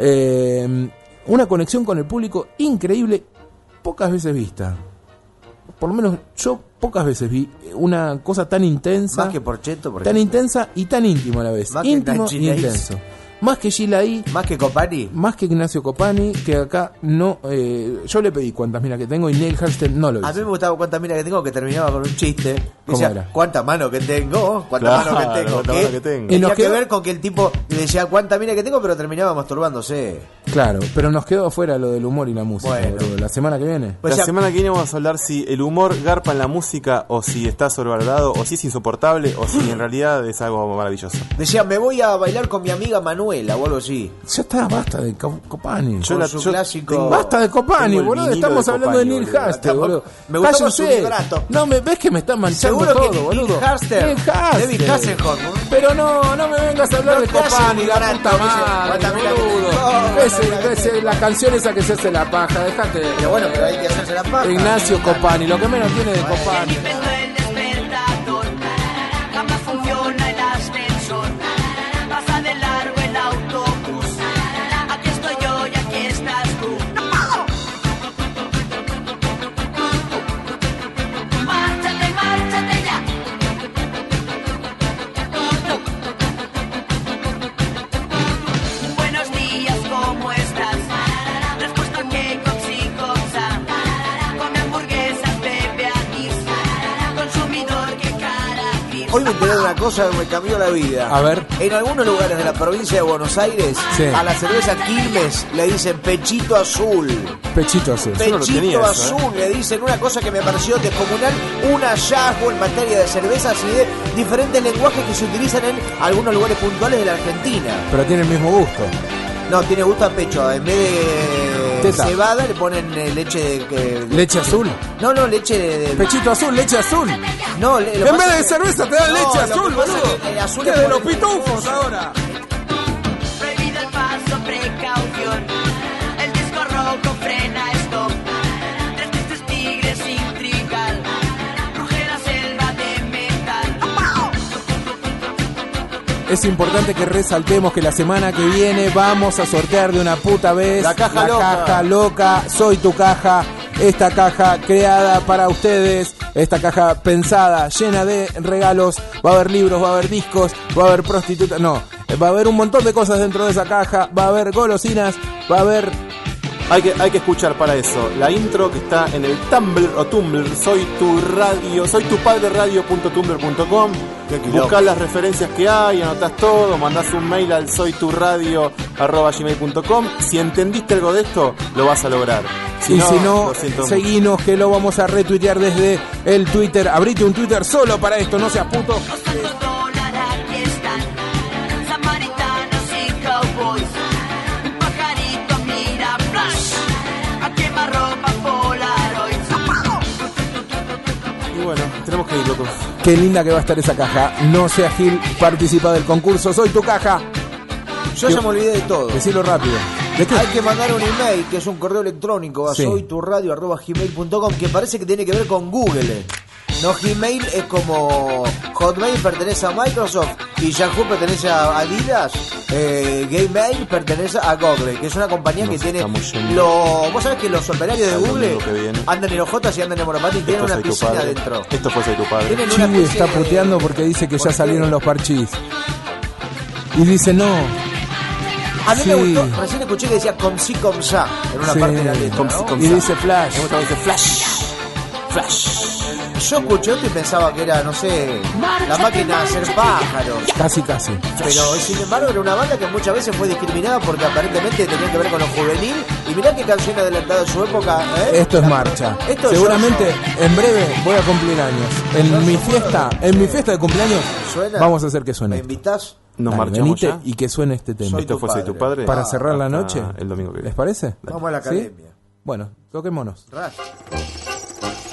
Una conexión con el público increíble, pocas veces vista. Por lo menos yo pocas veces vi una cosa tan intensa. Más que Porchetto, por tan ejemplo. Intensa y tan íntimo a la vez. Más íntimo que y intenso. Más que Gila I, más que Copani, más que Ignacio Copani, que acá no. Yo le pedí cuántas minas que tengo y Neil Halstead no lo hizo. A mí me gustaba cuántas minas que tengo, que terminaba con un chiste. ¿Cómo Decía, era? ¿cuántas manos que tengo? ¿Cuántas manos que tengo? Tenía que ver con que el tipo le decía cuántas minas que tengo, pero terminaba masturbándose. Claro, pero nos quedó afuera lo del humor y la música. Bueno. La semana que viene. La semana que viene vamos a hablar si el humor garpa en la música, o si está sobrevalorado, o si es insoportable, o si en realidad es algo maravilloso. Decía, me voy a bailar con mi amiga Manu Manuela o algo así. Ya está, basta de Copani. Su clásico. Basta de Copani, boludo. Estamos hablando de Neil Haster, boludo. Me gustaba su vibrato. No, ves que me están manchando seguro todo, que boludo. David Hasselhoff. Pero no me vengas a hablar de Copani, la puta madre, boludo. La canción esa que se hace la paja, dejate. Pero bueno, pero hay que hacerse la paja. Ignacio Copani, lo que menos tiene de Copani. Jamás funciona el ascensor. Pasa de largo el autobús. Aquí estoy yo y aquí estás tú. Márchate, márchate ya. Buenos días, ¿cómo estás? Respuesta que coxicosa. Come hamburguesas, bebe anís. Consumidor que cara gris. Hoy me enteré de una cosa que me cambió la vida. A ver. En algunos lugares de la provincia de Buenos Aires, sí, a la cerveza Quilmes le dicen pechito azul. Pechito azul. Pechito azul, le dicen una cosa que me pareció descomunal, un hallazgo en materia de cervezas y de diferentes lenguajes que se utilizan en algunos lugares puntuales de la Argentina. Pero tiene el mismo gusto. No, tiene gusto a pecho. En vez de Teta. cebada le ponen leche de... ¿Leche azul? No, leche de... Pechito azul, leche azul. No, en vez de cerveza te dan leche azul, boludo. El azul ¿Qué es de por los el- pitufos ahora? Prohibido el paso, precaución. El disco rojo frena stop. Tres tristes tigres sin trigal. Ruge la selva de metal. Es importante que resaltemos que la semana que viene vamos a sortear de una puta vez La caja loca. caja loca. Soy tu caja. Esta caja creada para ustedes, esta caja pensada, llena de regalos. Va a haber libros, va a haber discos, va a haber prostitutas. No, va a haber un montón de cosas dentro de esa caja. Va a haber golosinas, va a haber... Hay que escuchar para eso la intro que está en el Tumblr o Tumblr, soy tu padre radio.tumblr.com. Buscás las referencias que hay, anotás todo, mandás un mail al soyturradio@gmail.com. Si entendiste algo de esto, lo vas a lograr. Si no, seguinos que lo vamos a retuitear desde el Twitter. Abrite un Twitter solo para esto, no seas puto. Aquí están. Samaritanos y cowboys. Un pajarito mira flash. A quemar ropa Polaroid. Y bueno, tenemos que ir, locos. Qué linda que va a estar esa caja. No seas Gil, participa del concurso. Soy tu caja. Yo ya me olvidé de todo. Decilo rápido. ¿De qué? Hay que mandar un email, que es un correo electrónico a Sí. soyturradio@gmail.com, que parece que tiene que ver con Google. No, Gmail es como Hotmail pertenece a Microsoft y Yahoo pertenece a Adidas. Gmail pertenece a Google, que es una compañía que tiene vos sabés que los operarios de Google andan en hojotas y andan en monopatín y tienen una piscina adentro. Esto fue Soy tu padre. Tienen una Chiwi está especie de- puteando porque dice que ¿Por ya qué? salieron los parchís. Y dice no. A mí Sí. me gustó, recién escuché que decía Comsi Comsa en una Sí. parte de la letra, Comsi, ¿no? comsa. Y dice Flash. Me gusta, dice Flash. Flash. Yo escuché esto y pensaba que era, no sé, la máquina de hacer pájaros. Casi. Pero sin embargo era una banda que muchas veces fue discriminada porque aparentemente tenía que ver con lo juvenil. Y mirá qué canción adelantada de su época, ¿eh? Esto es marcha. Esto Seguramente en breve voy a cumplir años. En mi fiesta de cumpleaños ¿Suena? vamos a hacer que suene. ¿Me invitas? Nos Dale, marchamos venite ya. y que suene este tema. Esto fue Soy tu padre. Para cerrar la Hasta noche. el domingo que viene. ¿Les parece? Vamos a la ¿Sí? academia. Bueno, toquémonos. Ras.